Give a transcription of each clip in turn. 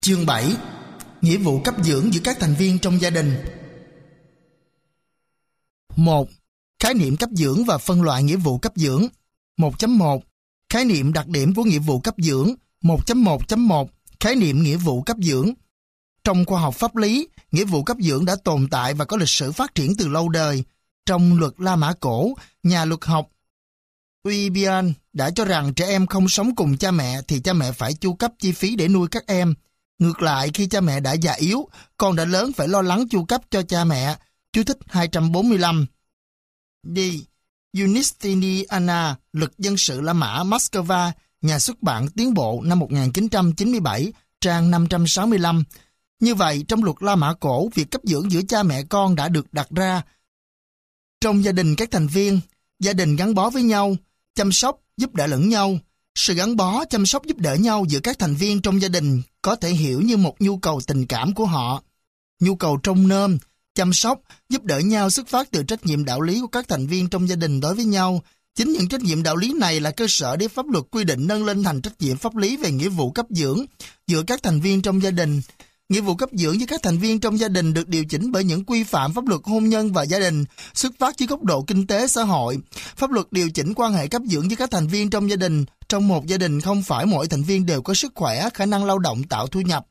Chương 7. Nghĩa vụ cấp dưỡng giữa các thành viên trong gia đình. 1. Khái niệm cấp dưỡng và phân loại nghĩa vụ cấp dưỡng. 1.1. Khái niệm đặc điểm của nghĩa vụ cấp dưỡng. 1.1.1. Khái niệm nghĩa vụ cấp dưỡng. Trong khoa học pháp lý, nghĩa vụ cấp dưỡng đã tồn tại và có lịch sử phát triển từ lâu đời. Trong luật La Mã cổ, nhà luật học Uybian đã cho rằng trẻ em không sống cùng cha mẹ thì cha mẹ phải chu cấp chi phí để nuôi các em. Ngược lại, khi cha mẹ đã già yếu, con đã lớn phải lo lắng chu cấp cho cha mẹ. Chú thích 245. Die Justiniana, Luật dân sự La Mã, Moscow, nhà xuất bản Tiến bộ năm 1997, trang 565. Như vậy, trong luật La Mã cổ, việc cấp dưỡng giữa cha mẹ con đã được đặt ra. Trong gia đình các thành viên, gia đình gắn bó với nhau, chăm sóc, giúp đỡ lẫn nhau. Sự gắn bó, chăm sóc giúp đỡ nhau giữa các thành viên trong gia đình có thể hiểu như một nhu cầu tình cảm của họ. Nhu cầu trông nom, chăm sóc, giúp đỡ nhau xuất phát từ trách nhiệm đạo lý của các thành viên trong gia đình đối với nhau. Chính những trách nhiệm đạo lý này là cơ sở để pháp luật quy định nâng lên thành trách nhiệm pháp lý về nghĩa vụ cấp dưỡng giữa các thành viên trong gia đình. Nghĩa vụ cấp dưỡng với các thành viên trong gia đình được điều chỉnh bởi những quy phạm pháp luật hôn nhân và gia đình, xuất phát dưới góc độ kinh tế xã hội. Pháp luật điều chỉnh quan hệ cấp dưỡng với các thành viên trong gia đình. Trong một gia đình không phải mỗi thành viên đều có sức khỏe, khả năng lao động tạo thu nhập,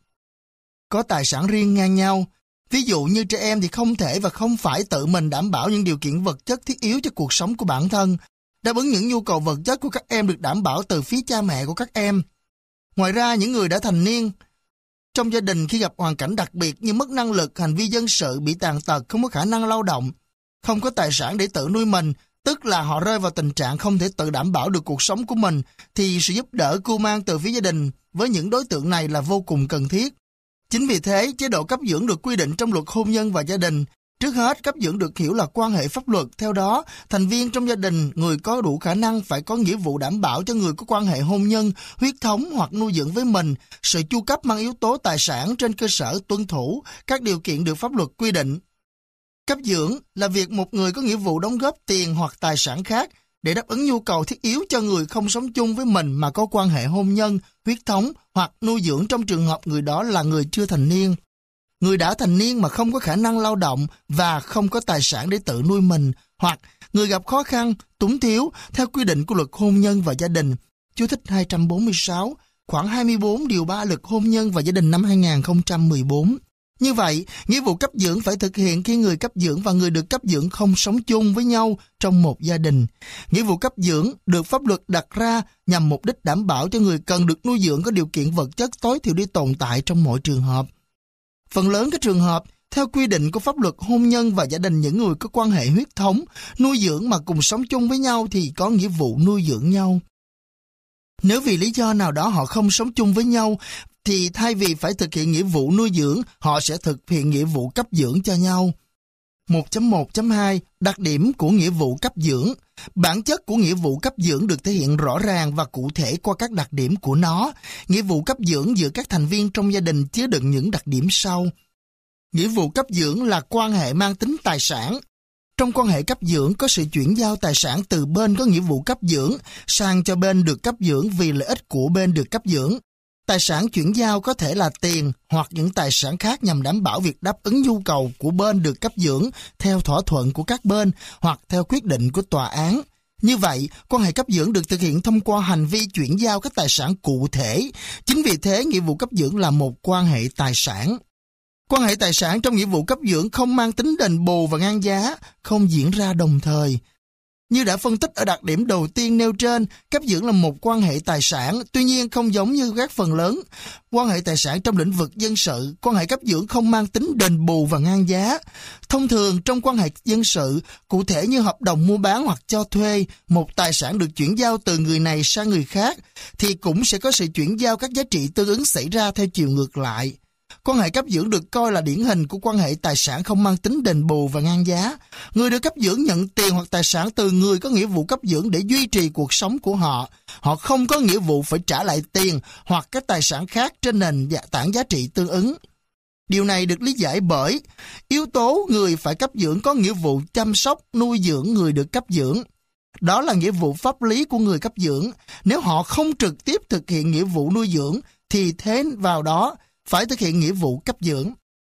có tài sản riêng ngang nhau. Ví dụ như trẻ em thì không thể và không phải tự mình đảm bảo những điều kiện vật chất thiết yếu cho cuộc sống của bản thân. Đáp ứng những nhu cầu vật chất của các em được đảm bảo từ phía cha mẹ của các em. Ngoài ra, những người đã thành niên trong gia đình khi gặp hoàn cảnh đặc biệt như mất năng lực, hành vi dân sự, bị tàn tật, không có khả năng lao động, không có tài sản để tự nuôi mình, tức là họ rơi vào tình trạng không thể tự đảm bảo được cuộc sống của mình, thì sự giúp đỡ cưu mang từ phía gia đình với những đối tượng này là vô cùng cần thiết. Chính vì thế, chế độ cấp dưỡng được quy định trong luật hôn nhân và gia đình. Trước hết, cấp dưỡng được hiểu là quan hệ pháp luật. Theo đó, thành viên trong gia đình, người có đủ khả năng phải có nghĩa vụ đảm bảo cho người có quan hệ hôn nhân, huyết thống hoặc nuôi dưỡng với mình. Sự chu cấp mang yếu tố tài sản trên cơ sở tuân thủ các điều kiện được pháp luật quy định. Cấp dưỡng là việc một người có nghĩa vụ đóng góp tiền hoặc tài sản khác để đáp ứng nhu cầu thiết yếu cho người không sống chung với mình mà có quan hệ hôn nhân, huyết thống hoặc nuôi dưỡng trong trường hợp người đó là người chưa thành niên. Người đã thành niên mà không có khả năng lao động và không có tài sản để tự nuôi mình, hoặc người gặp khó khăn, túng thiếu theo quy định của luật hôn nhân và gia đình. Chú thích 246, khoảng 24 điều 3 luật hôn nhân và gia đình năm 2014. Như vậy, nghĩa vụ cấp dưỡng phải thực hiện khi người cấp dưỡng và người được cấp dưỡng không sống chung với nhau trong một gia đình. Nghĩa vụ cấp dưỡng được pháp luật đặt ra nhằm mục đích đảm bảo cho người cần được nuôi dưỡng có điều kiện vật chất tối thiểu để tồn tại trong mọi trường hợp. Phần lớn các trường hợp, theo quy định của pháp luật hôn nhân và gia đình, những người có quan hệ huyết thống, nuôi dưỡng mà cùng sống chung với nhau thì có nghĩa vụ nuôi dưỡng nhau. Nếu vì lý do nào đó họ không sống chung với nhau, thì thay vì phải thực hiện nghĩa vụ nuôi dưỡng, họ sẽ thực hiện nghĩa vụ cấp dưỡng cho nhau. 1.1.2 Đặc điểm của nghĩa vụ cấp dưỡng. Bản chất của nghĩa vụ cấp dưỡng được thể hiện rõ ràng và cụ thể qua các đặc điểm của nó. Nghĩa vụ cấp dưỡng giữa các thành viên trong gia đình chứa đựng những đặc điểm sau. Nghĩa vụ cấp dưỡng là quan hệ mang tính tài sản. Trong quan hệ cấp dưỡng có sự chuyển giao tài sản từ bên có nghĩa vụ cấp dưỡng sang cho bên được cấp dưỡng vì lợi ích của bên được cấp dưỡng. Tài sản chuyển giao có thể là tiền hoặc những tài sản khác nhằm đảm bảo việc đáp ứng nhu cầu của bên được cấp dưỡng theo thỏa thuận của các bên hoặc theo quyết định của tòa án. Như vậy, quan hệ cấp dưỡng được thực hiện thông qua hành vi chuyển giao các tài sản cụ thể. Chính vì thế, nghĩa vụ cấp dưỡng là một quan hệ tài sản. Quan hệ tài sản trong nghĩa vụ cấp dưỡng không mang tính đền bù và ngang giá, không diễn ra đồng thời. Như đã phân tích ở đặc điểm đầu tiên nêu trên, cấp dưỡng là một quan hệ tài sản, tuy nhiên không giống như các phần lớn quan hệ tài sản trong lĩnh vực dân sự, quan hệ cấp dưỡng không mang tính đền bù và ngang giá. Thông thường trong quan hệ dân sự, cụ thể như hợp đồng mua bán hoặc cho thuê, một tài sản được chuyển giao từ người này sang người khác, thì cũng sẽ có sự chuyển giao các giá trị tương ứng xảy ra theo chiều ngược lại. Quan hệ cấp dưỡng được coi là điển hình của quan hệ tài sản không mang tính đền bù và ngang giá. Người được cấp dưỡng nhận tiền hoặc tài sản từ người có nghĩa vụ cấp dưỡng để duy trì cuộc sống của họ. Họ không có nghĩa vụ phải trả lại tiền hoặc các tài sản khác trên nền tảng giá trị tương ứng. Điều này được lý giải bởi yếu tố người phải cấp dưỡng có nghĩa vụ chăm sóc, nuôi dưỡng người được cấp dưỡng. Đó là nghĩa vụ pháp lý của người cấp dưỡng. Nếu họ không trực tiếp thực hiện nghĩa vụ nuôi dưỡng thì thế vào đó phải thực hiện nghĩa vụ cấp dưỡng.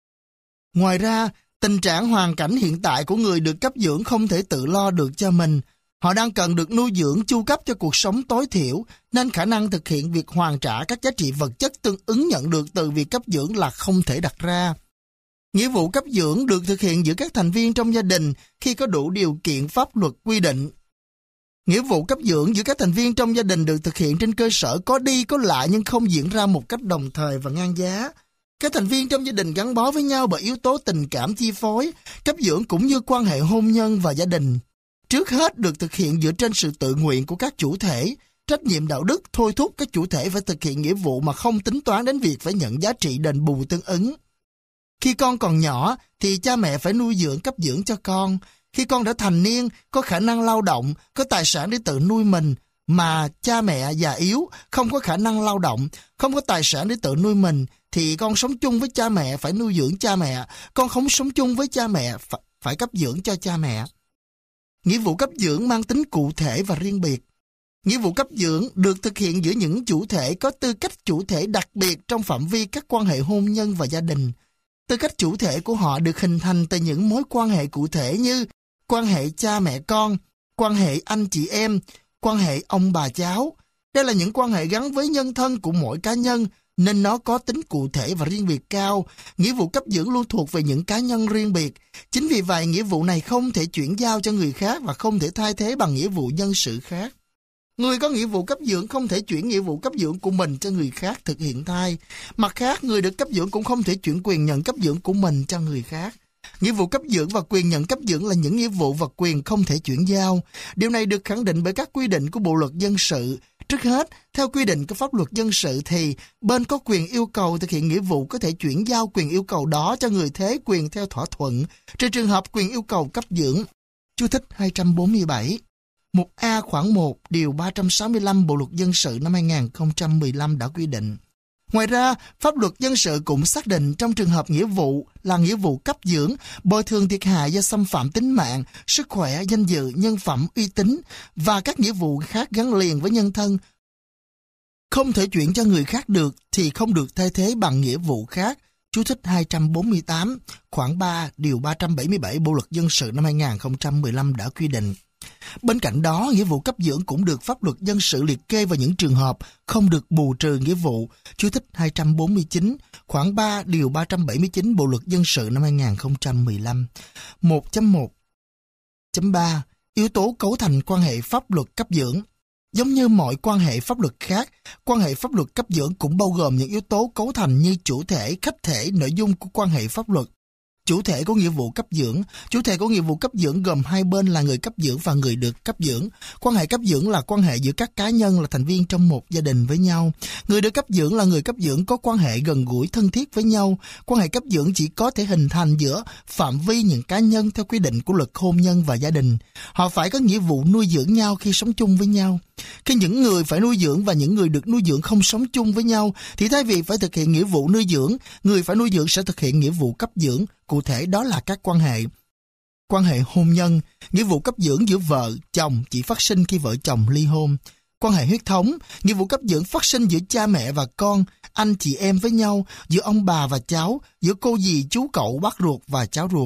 Ngoài ra, tình trạng hoàn cảnh hiện tại của người được cấp dưỡng không thể tự lo được cho mình. Họ đang cần được nuôi dưỡng chu cấp cho cuộc sống tối thiểu, nên khả năng thực hiện việc hoàn trả các giá trị vật chất tương ứng nhận được từ việc cấp dưỡng là không thể đặt ra. Nghĩa vụ cấp dưỡng được thực hiện giữa các thành viên trong gia đình khi có đủ điều kiện pháp luật quy định. Nghĩa vụ cấp dưỡng giữa các thành viên trong gia đình được thực hiện trên cơ sở có đi có lại nhưng không diễn ra một cách đồng thời và ngang giá. Các thành viên trong gia đình gắn bó với nhau bởi yếu tố tình cảm chi phối, cấp dưỡng cũng như quan hệ hôn nhân và gia đình. Trước hết được thực hiện dựa trên sự tự nguyện của các chủ thể, trách nhiệm đạo đức thôi thúc các chủ thể phải thực hiện nghĩa vụ mà không tính toán đến việc phải nhận giá trị đền bù tương ứng. Khi con còn nhỏ thì cha mẹ phải nuôi dưỡng cấp dưỡng cho con. Khi con đã thành niên, có khả năng lao động, có tài sản để tự nuôi mình, mà cha mẹ già yếu, không có khả năng lao động, không có tài sản để tự nuôi mình, thì con sống chung với cha mẹ phải nuôi dưỡng cha mẹ, con không sống chung với cha mẹ phải cấp dưỡng cho cha mẹ. Nghĩa vụ cấp dưỡng mang tính cụ thể và riêng biệt. Nghĩa vụ cấp dưỡng được thực hiện giữa những chủ thể có tư cách chủ thể đặc biệt trong phạm vi các quan hệ hôn nhân và gia đình. Tư cách chủ thể của họ được hình thành từ những mối quan hệ cụ thể như quan hệ cha mẹ con, quan hệ anh chị em, quan hệ ông bà cháu. Đây là những quan hệ gắn với nhân thân của mỗi cá nhân, nên nó có tính cụ thể và riêng biệt cao. Nghĩa vụ cấp dưỡng luôn thuộc về những cá nhân riêng biệt. Chính vì vậy, nghĩa vụ này không thể chuyển giao cho người khác và không thể thay thế bằng nghĩa vụ dân sự khác. Người có nghĩa vụ cấp dưỡng không thể chuyển nghĩa vụ cấp dưỡng của mình cho người khác thực hiện thay. Mặt khác, người được cấp dưỡng cũng không thể chuyển quyền nhận cấp dưỡng của mình cho người khác. Nghĩa vụ cấp dưỡng và quyền nhận cấp dưỡng là những nghĩa vụ và quyền không thể chuyển giao. Điều này được khẳng định bởi các quy định của Bộ luật dân sự. Trước hết, theo quy định của pháp luật dân sự thì bên có quyền yêu cầu thực hiện nghĩa vụ có thể chuyển giao quyền yêu cầu đó cho người thế quyền theo thỏa thuận, trừ trường hợp quyền yêu cầu cấp dưỡng. Chú thích 247. Mục A khoản 1 điều 365 Bộ luật dân sự năm 2015 đã quy định. Ngoài ra, pháp luật dân sự cũng xác định trong trường hợp nghĩa vụ là nghĩa vụ cấp dưỡng, bồi thường thiệt hại do xâm phạm tính mạng, sức khỏe, danh dự, nhân phẩm, uy tín và các nghĩa vụ khác gắn liền với nhân thân không thể chuyển cho người khác được thì không được thay thế bằng nghĩa vụ khác. Chú thích 248, khoản 3, điều 377 Bộ luật dân sự năm 2015 đã quy định. Bên cạnh đó, nghĩa vụ cấp dưỡng cũng được pháp luật dân sự liệt kê vào những trường hợp không được bù trừ nghĩa vụ. Chú thích 249, khoản 3, điều 379 Bộ luật dân sự năm 2015. 1.1.3 Yếu tố cấu thành quan hệ pháp luật cấp dưỡng. Giống như mọi quan hệ pháp luật khác, quan hệ pháp luật cấp dưỡng cũng bao gồm những yếu tố cấu thành như chủ thể, khách thể, nội dung của quan hệ pháp luật. Chủ thể có nghĩa vụ cấp dưỡng. Chủ thể có nghĩa vụ cấp dưỡng gồm hai bên là người cấp dưỡng và người được cấp dưỡng. Quan hệ cấp dưỡng là quan hệ giữa các cá nhân là thành viên trong một gia đình với nhau. Người được cấp dưỡng là người cấp dưỡng có quan hệ gần gũi thân thiết với nhau. Quan hệ cấp dưỡng chỉ có thể hình thành giữa phạm vi những cá nhân theo quy định của luật hôn nhân và gia đình. Họ phải có nghĩa vụ nuôi dưỡng nhau khi sống chung với nhau. Khi những người phải nuôi dưỡng và những người được nuôi dưỡng không sống chung với nhau, thì thay vì phải thực hiện nghĩa vụ nuôi dưỡng, người phải nuôi dưỡng sẽ thực hiện nghĩa vụ cấp dưỡng. Cụ thể đó là các quan hệ hôn nhân. Nghĩa vụ cấp dưỡng giữa vợ, chồng chỉ phát sinh khi vợ chồng ly hôn. Quan hệ huyết thống. Nghĩa vụ cấp dưỡng phát sinh giữa cha mẹ và con, anh chị em với nhau, giữa ông bà và cháu, giữa cô dì, chú cậu, bác ruột và cháu ruột.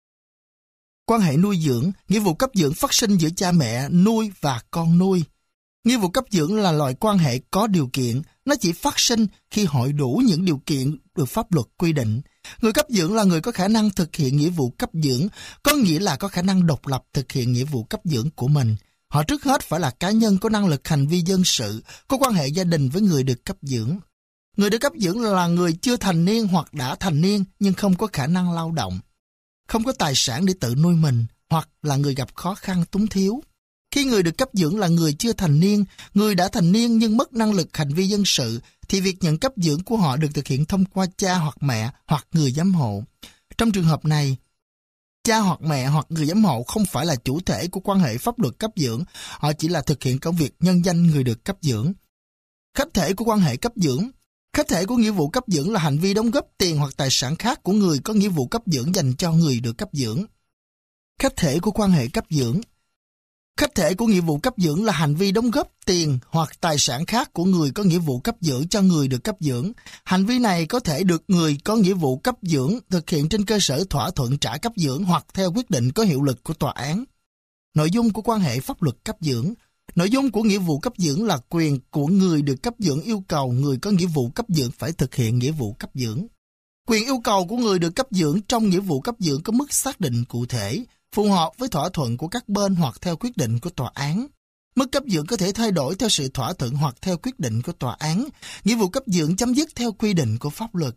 Quan hệ nuôi dưỡng. Nghĩa vụ cấp dưỡng phát sinh giữa cha mẹ nuôi và con nuôi. Nghĩa vụ cấp dưỡng là loại quan hệ có điều kiện, nó chỉ phát sinh khi hội đủ những điều kiện được pháp luật quy định. Người cấp dưỡng là người có khả năng thực hiện nghĩa vụ cấp dưỡng, có nghĩa là có khả năng độc lập thực hiện nghĩa vụ cấp dưỡng của mình. Họ trước hết phải là cá nhân có năng lực hành vi dân sự, có quan hệ gia đình với người được cấp dưỡng. Người được cấp dưỡng là người chưa thành niên hoặc đã thành niên nhưng không có khả năng lao động, không có tài sản để tự nuôi mình, hoặc là người gặp khó khăn túng thiếu. Khi người được cấp dưỡng là người chưa thành niên, người đã thành niên nhưng mất năng lực hành vi dân sự, thì việc nhận cấp dưỡng của họ được thực hiện thông qua cha hoặc mẹ hoặc người giám hộ. Trong trường hợp này, cha hoặc mẹ hoặc người giám hộ không phải là chủ thể của quan hệ pháp luật cấp dưỡng, họ chỉ là thực hiện công việc nhân danh người được cấp dưỡng. Khách thể của quan hệ cấp dưỡng. Khách thể của nghĩa vụ cấp dưỡng là hành vi đóng góp tiền hoặc tài sản khác của người có nghĩa vụ cấp dưỡng dành cho người được cấp dưỡng. Khách thể của quan hệ cấp dưỡng. Khách thể của nghĩa vụ cấp dưỡng là hành vi đóng góp tiền hoặc tài sản khác của người có nghĩa vụ cấp dưỡng cho người được cấp dưỡng. Hành vi này có thể được người có nghĩa vụ cấp dưỡng thực hiện trên cơ sở thỏa thuận trả cấp dưỡng hoặc theo quyết định có hiệu lực của tòa án. Nội dung của quan hệ pháp luật cấp dưỡng. Nội dung của nghĩa vụ cấp dưỡng là quyền của người được cấp dưỡng yêu cầu người có nghĩa vụ cấp dưỡng phải thực hiện nghĩa vụ cấp dưỡng. Quyền yêu cầu của người được cấp dưỡng trong nghĩa vụ cấp dưỡng có mức xác định cụ thể, phù hợp với thỏa thuận của các bên hoặc theo quyết định của tòa án. Mức cấp dưỡng có thể thay đổi theo sự thỏa thuận hoặc theo quyết định của tòa án. Nghĩa vụ cấp dưỡng chấm dứt theo quy định của pháp luật.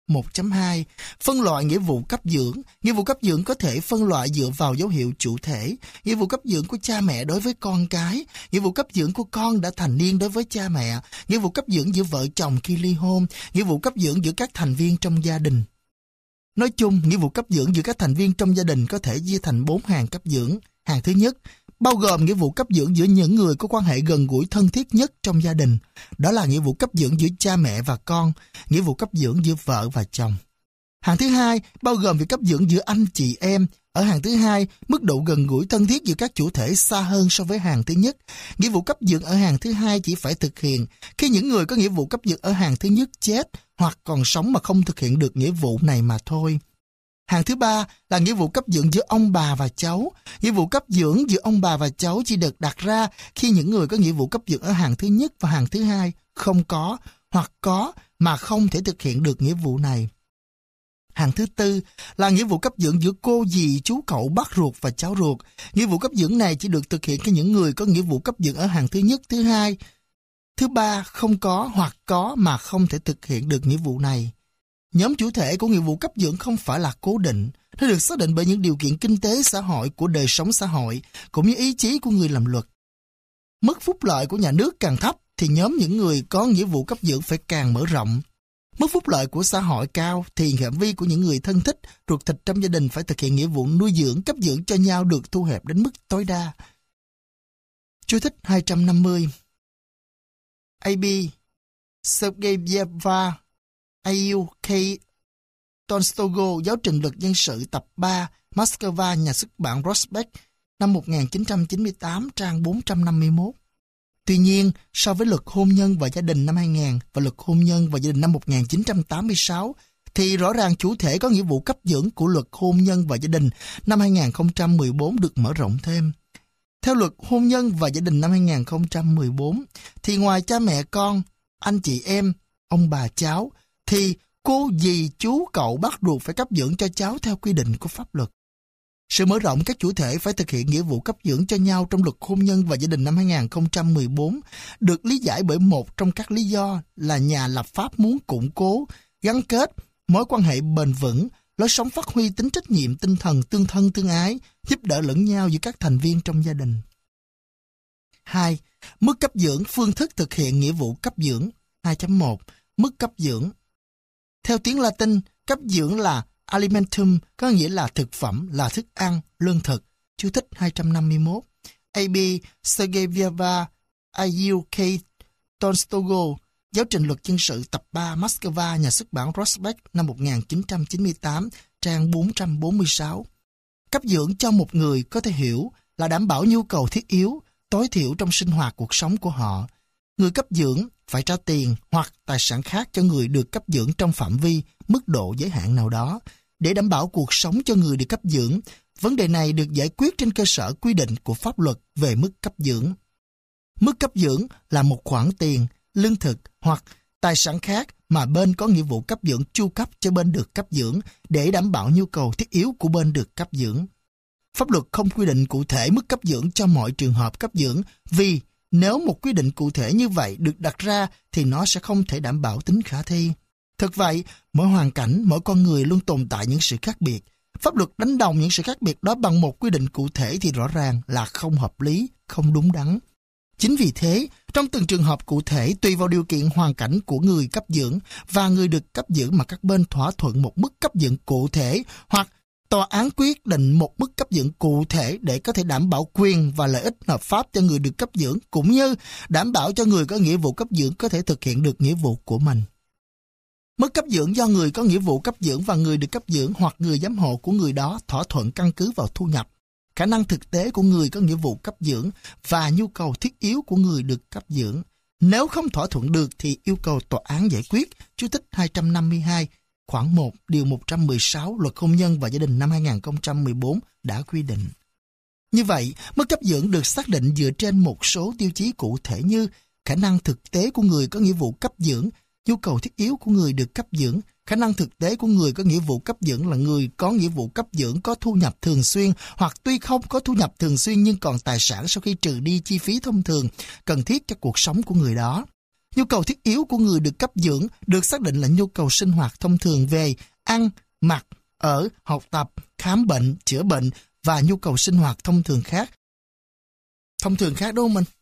1.2. Phân loại nghĩa vụ cấp dưỡng. Nghĩa vụ cấp dưỡng có thể phân loại dựa vào dấu hiệu chủ thể. Nghĩa vụ cấp dưỡng của cha mẹ đối với con cái. Nghĩa vụ cấp dưỡng của con đã thành niên đối với cha mẹ. Nghĩa vụ cấp dưỡng giữa vợ chồng khi ly hôn. Nghĩa vụ cấp dưỡng giữa các thành viên trong gia đình. Nói chung, nghĩa vụ cấp dưỡng giữa các thành viên trong gia đình có thể chia thành 4 hàng cấp dưỡng. Hàng thứ nhất, bao gồm nghĩa vụ cấp dưỡng giữa những người có quan hệ gần gũi thân thiết nhất trong gia đình. Đó là nghĩa vụ cấp dưỡng giữa cha mẹ và con, nghĩa vụ cấp dưỡng giữa vợ và chồng. Hàng thứ hai, bao gồm việc cấp dưỡng giữa anh chị em. Ở hàng thứ hai, mức độ gần gũi thân thiết giữa các chủ thể xa hơn so với hàng thứ nhất. Nghĩa vụ cấp dưỡng ở hàng thứ hai chỉ phải thực hiện khi những người có nghĩa vụ cấp dưỡng ở hàng thứ nhất chết hoặc còn sống mà không thực hiện được nghĩa vụ này mà thôi. Hàng thứ ba là nghĩa vụ cấp dưỡng giữa ông bà và cháu. Nghĩa vụ cấp dưỡng giữa ông bà và cháu chỉ được đặt ra khi những người có nghĩa vụ cấp dưỡng ở hàng thứ nhất và hàng thứ hai không có hoặc có mà không thể thực hiện được nghĩa vụ này. Hàng thứ tư là nghĩa vụ cấp dưỡng giữa cô dì, chú cậu, bác ruột và cháu ruột. Nghĩa vụ cấp dưỡng này chỉ được thực hiện khi những người có nghĩa vụ cấp dưỡng ở hàng thứ nhất, thứ hai, thứ ba không có hoặc có mà không thể thực hiện được nghĩa vụ này. Nhóm chủ thể của nghĩa vụ cấp dưỡng không phải là cố định, nó được xác định bởi những điều kiện kinh tế xã hội của đời sống xã hội, cũng như ý chí của người làm luật. Mức phúc lợi của nhà nước càng thấp thì nhóm những người có nghĩa vụ cấp dưỡng phải càng mở rộng. Mức phúc lợi của xã hội cao thì phạm vi của những người thân thích, ruột thịt trong gia đình phải thực hiện nghĩa vụ nuôi dưỡng, cấp dưỡng cho nhau được thu hẹp đến mức tối đa. Chú thích 250 A.B. Sergeyeva A.U.K. Tolstoy, Giáo trình luật dân sự tập 3, Moscow, nhà xuất bản Prospect, năm 1998, trang 451. Tuy nhiên, so với luật hôn nhân và gia đình năm 2000 và luật hôn nhân và gia đình năm 1986, thì rõ ràng chủ thể có nghĩa vụ cấp dưỡng của luật hôn nhân và gia đình năm 2014 được mở rộng thêm. Theo luật hôn nhân và gia đình năm 2014, thì ngoài cha mẹ con, anh chị em, ông bà cháu, thì cô dì, chú, cậu, bác ruột phải cấp dưỡng cho cháu theo quy định của pháp luật. Sự mở rộng các chủ thể phải thực hiện nghĩa vụ cấp dưỡng cho nhau trong luật hôn nhân và gia đình năm 2014 được lý giải bởi một trong các lý do là nhà lập pháp muốn củng cố, gắn kết mối quan hệ bền vững, lối sống phát huy tính trách nhiệm tinh thần tương thân tương ái, giúp đỡ lẫn nhau giữa các thành viên trong gia đình. 2. Mức cấp dưỡng, phương thức thực hiện nghĩa vụ cấp dưỡng. 2.1. Mức cấp dưỡng. Theo tiếng Latin, cấp dưỡng là alimentum, có nghĩa là thực phẩm, là thức ăn, lương thực. Chú thích 251. A.B. Sergeyeva A.U.K. Tolstoy, Giáo trình luật dân sự tập 3, Moscow, nhà xuất bản Prospect, năm 1998, trang 446. Cấp dưỡng cho một người có thể hiểu là đảm bảo nhu cầu thiết yếu, tối thiểu trong sinh hoạt cuộc sống của họ. Người cấp dưỡng phải trả tiền hoặc tài sản khác cho người được cấp dưỡng trong phạm vi, mức độ giới hạn nào đó, để đảm bảo cuộc sống cho người được cấp dưỡng. Vấn đề này được giải quyết trên cơ sở quy định của pháp luật về mức cấp dưỡng. Mức cấp dưỡng là một khoản tiền, lương thực hoặc tài sản khác mà bên có nghĩa vụ cấp dưỡng chu cấp cho bên được cấp dưỡng để đảm bảo nhu cầu thiết yếu của bên được cấp dưỡng. Pháp luật không quy định cụ thể mức cấp dưỡng cho mọi trường hợp cấp dưỡng vì nếu một quy định cụ thể như vậy được đặt ra thì nó sẽ không thể đảm bảo tính khả thi. Thực vậy, mỗi hoàn cảnh, mỗi con người luôn tồn tại những sự khác biệt. Pháp luật đánh đồng những sự khác biệt đó bằng một quy định cụ thể thì rõ ràng là không hợp lý, không đúng đắn. Chính vì thế, trong từng trường hợp cụ thể tùy vào điều kiện hoàn cảnh của người cấp dưỡng và người được cấp dưỡng mà các bên thỏa thuận một mức cấp dưỡng cụ thể hoặc tòa án quyết định một mức cấp dưỡng cụ thể để có thể đảm bảo quyền và lợi ích hợp pháp cho người được cấp dưỡng cũng như đảm bảo cho người có nghĩa vụ cấp dưỡng có thể thực hiện được nghĩa vụ của mình. Mức cấp dưỡng do người có nghĩa vụ cấp dưỡng và người được cấp dưỡng hoặc người giám hộ của người đó thỏa thuận căn cứ vào thu nhập, khả năng thực tế của người có nghĩa vụ cấp dưỡng và nhu cầu thiết yếu của người được cấp dưỡng. Nếu không thỏa thuận được thì yêu cầu tòa án giải quyết. Chú thích 252, khoản 1, điều 116 Luật Hôn nhân và Gia đình năm 2014 đã quy định. Như vậy, mức cấp dưỡng được xác định dựa trên một số tiêu chí cụ thể như khả năng thực tế của người có nghĩa vụ cấp dưỡng, nhu cầu thiết yếu của người được cấp dưỡng. Khả năng thực tế của người có nghĩa vụ cấp dưỡng là người có nghĩa vụ cấp dưỡng có thu nhập thường xuyên hoặc tuy không có thu nhập thường xuyên nhưng còn tài sản sau khi trừ đi chi phí thông thường cần thiết cho cuộc sống của người đó. Nhu cầu thiết yếu của người được cấp dưỡng được xác định là nhu cầu sinh hoạt thông thường về ăn, mặc, ở, học tập, khám bệnh, chữa bệnh và nhu cầu sinh hoạt thông thường khác. Thông thường khác đúng không mình?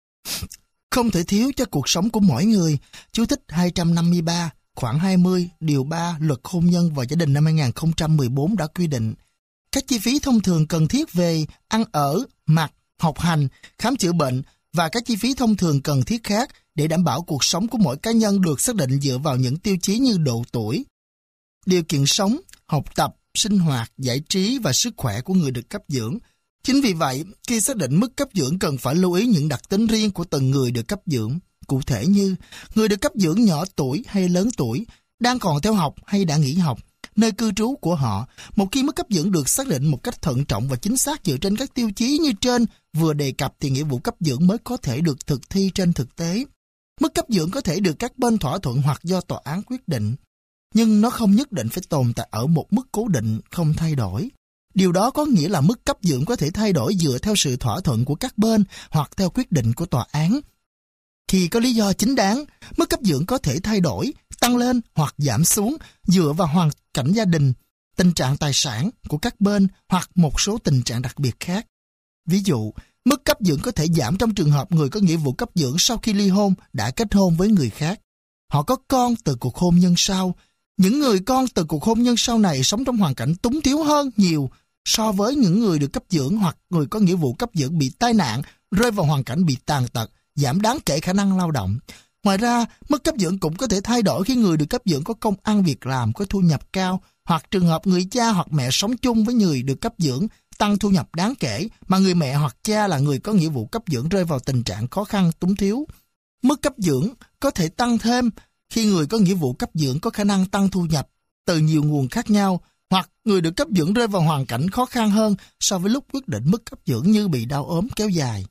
Không thể thiếu cho cuộc sống của mỗi người. Chú thích 253, khoản 20, điều 3 Luật Hôn nhân và Gia đình năm 2014 đã quy định. Các chi phí thông thường cần thiết về ăn ở, mặc, học hành, khám chữa bệnh và các chi phí thông thường cần thiết khác để đảm bảo cuộc sống của mỗi cá nhân được xác định dựa vào những tiêu chí như độ tuổi, điều kiện sống, học tập, sinh hoạt, giải trí và sức khỏe của người được cấp dưỡng. Chính vì vậy, khi xác định mức cấp dưỡng cần phải lưu ý những đặc tính riêng của từng người được cấp dưỡng. Cụ thể như, người được cấp dưỡng nhỏ tuổi hay lớn tuổi, đang còn theo học hay đã nghỉ học, nơi cư trú của họ. Một khi mức cấp dưỡng được xác định một cách thận trọng và chính xác dựa trên các tiêu chí như trên vừa đề cập thì nghĩa vụ cấp dưỡng mới có thể được thực thi trên thực tế. Mức cấp dưỡng có thể được các bên thỏa thuận hoặc do tòa án quyết định, nhưng nó không nhất định phải tồn tại ở một mức cố định, không thay đổi. Điều đó có nghĩa là mức cấp dưỡng có thể thay đổi dựa theo sự thỏa thuận của các bên hoặc theo quyết định của tòa án. Khi có lý do chính đáng, mức cấp dưỡng có thể thay đổi, tăng lên hoặc giảm xuống dựa vào hoàn cảnh gia đình, tình trạng tài sản của các bên hoặc một số tình trạng đặc biệt khác. Ví dụ, mức cấp dưỡng có thể giảm trong trường hợp người có nghĩa vụ cấp dưỡng sau khi ly hôn đã kết hôn với người khác. Họ có con từ cuộc hôn nhân sau. Những người con từ cuộc hôn nhân sau này sống trong hoàn cảnh túng thiếu hơn nhiều so với những người được cấp dưỡng hoặc người có nghĩa vụ cấp dưỡng bị tai nạn, rơi vào hoàn cảnh bị tàn tật, giảm đáng kể khả năng lao động. Ngoài ra, mức cấp dưỡng cũng có thể thay đổi khi người được cấp dưỡng có công ăn việc làm, có thu nhập cao, hoặc trường hợp người cha hoặc mẹ sống chung với người được cấp dưỡng tăng thu nhập đáng kể mà người mẹ hoặc cha là người có nghĩa vụ cấp dưỡng rơi vào tình trạng khó khăn túng thiếu. Mức cấp dưỡng có thể tăng thêm khi người có nghĩa vụ cấp dưỡng có khả năng tăng thu nhập từ nhiều nguồn khác nhau, hoặc người được cấp dưỡng rơi vào hoàn cảnh khó khăn hơn so với lúc quyết định mức cấp dưỡng như bị đau ốm kéo dài.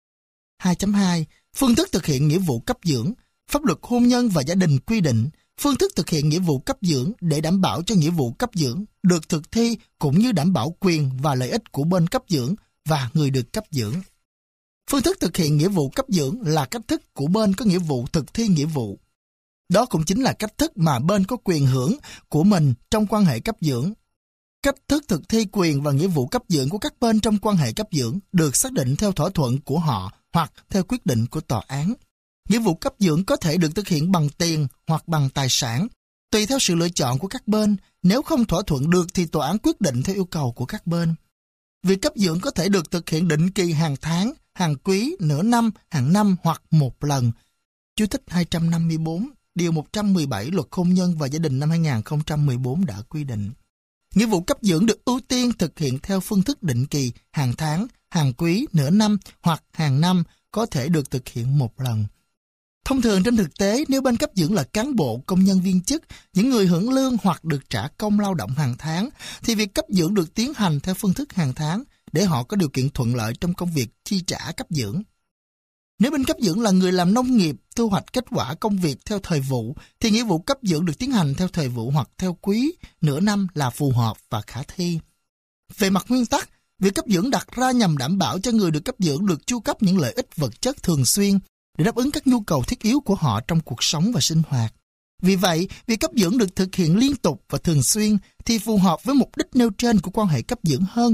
2.2. Phương thức thực hiện nghĩa vụ cấp dưỡng. Pháp luật hôn nhân và gia đình quy định phương thức thực hiện nghĩa vụ cấp dưỡng để đảm bảo cho nghĩa vụ cấp dưỡng được thực thi cũng như đảm bảo quyền và lợi ích của bên cấp dưỡng và người được cấp dưỡng. Phương thức thực hiện nghĩa vụ cấp dưỡng là cách thức của bên có nghĩa vụ thực thi nghĩa vụ. Đó cũng chính là cách thức mà bên có quyền hưởng của mình trong quan hệ cấp dưỡng. Cách thức thực thi quyền và nghĩa vụ cấp dưỡng của các bên trong quan hệ cấp dưỡng được xác định theo thỏa thuận của họ hoặc theo quyết định của tòa án. Nghĩa vụ cấp dưỡng có thể được thực hiện bằng tiền hoặc bằng tài sản, tùy theo sự lựa chọn của các bên. Nếu không thỏa thuận được thì tòa án quyết định theo yêu cầu của các bên. Việc cấp dưỡng có thể được thực hiện định kỳ hàng tháng, hàng quý, nửa năm, hàng năm hoặc một lần. Chú thích 254, điều 117 Luật Hôn nhân và Gia đình năm 2014 đã quy định. Nghĩa vụ cấp dưỡng được ưu tiên thực hiện theo phương thức định kỳ, hàng tháng, hàng quý, nửa năm hoặc hàng năm, có thể được thực hiện một lần. Thông thường trên thực tế, nếu bên cấp dưỡng là cán bộ, công nhân viên chức, những người hưởng lương hoặc được trả công lao động hàng tháng, thì việc cấp dưỡng được tiến hành theo phương thức hàng tháng để họ có điều kiện thuận lợi trong công việc chi trả cấp dưỡng. Nếu bên cấp dưỡng là người làm nông nghiệp, thu hoạch kết quả công việc theo thời vụ, thì nghĩa vụ cấp dưỡng được tiến hành theo thời vụ hoặc theo quý, nửa năm là phù hợp và khả thi. Về mặt nguyên tắc, việc cấp dưỡng đặt ra nhằm đảm bảo cho người được cấp dưỡng được chu cấp những lợi ích vật chất thường xuyên để đáp ứng các nhu cầu thiết yếu của họ trong cuộc sống và sinh hoạt. Vì vậy, việc cấp dưỡng được thực hiện liên tục và thường xuyên thì phù hợp với mục đích nêu trên của quan hệ cấp dưỡng hơn.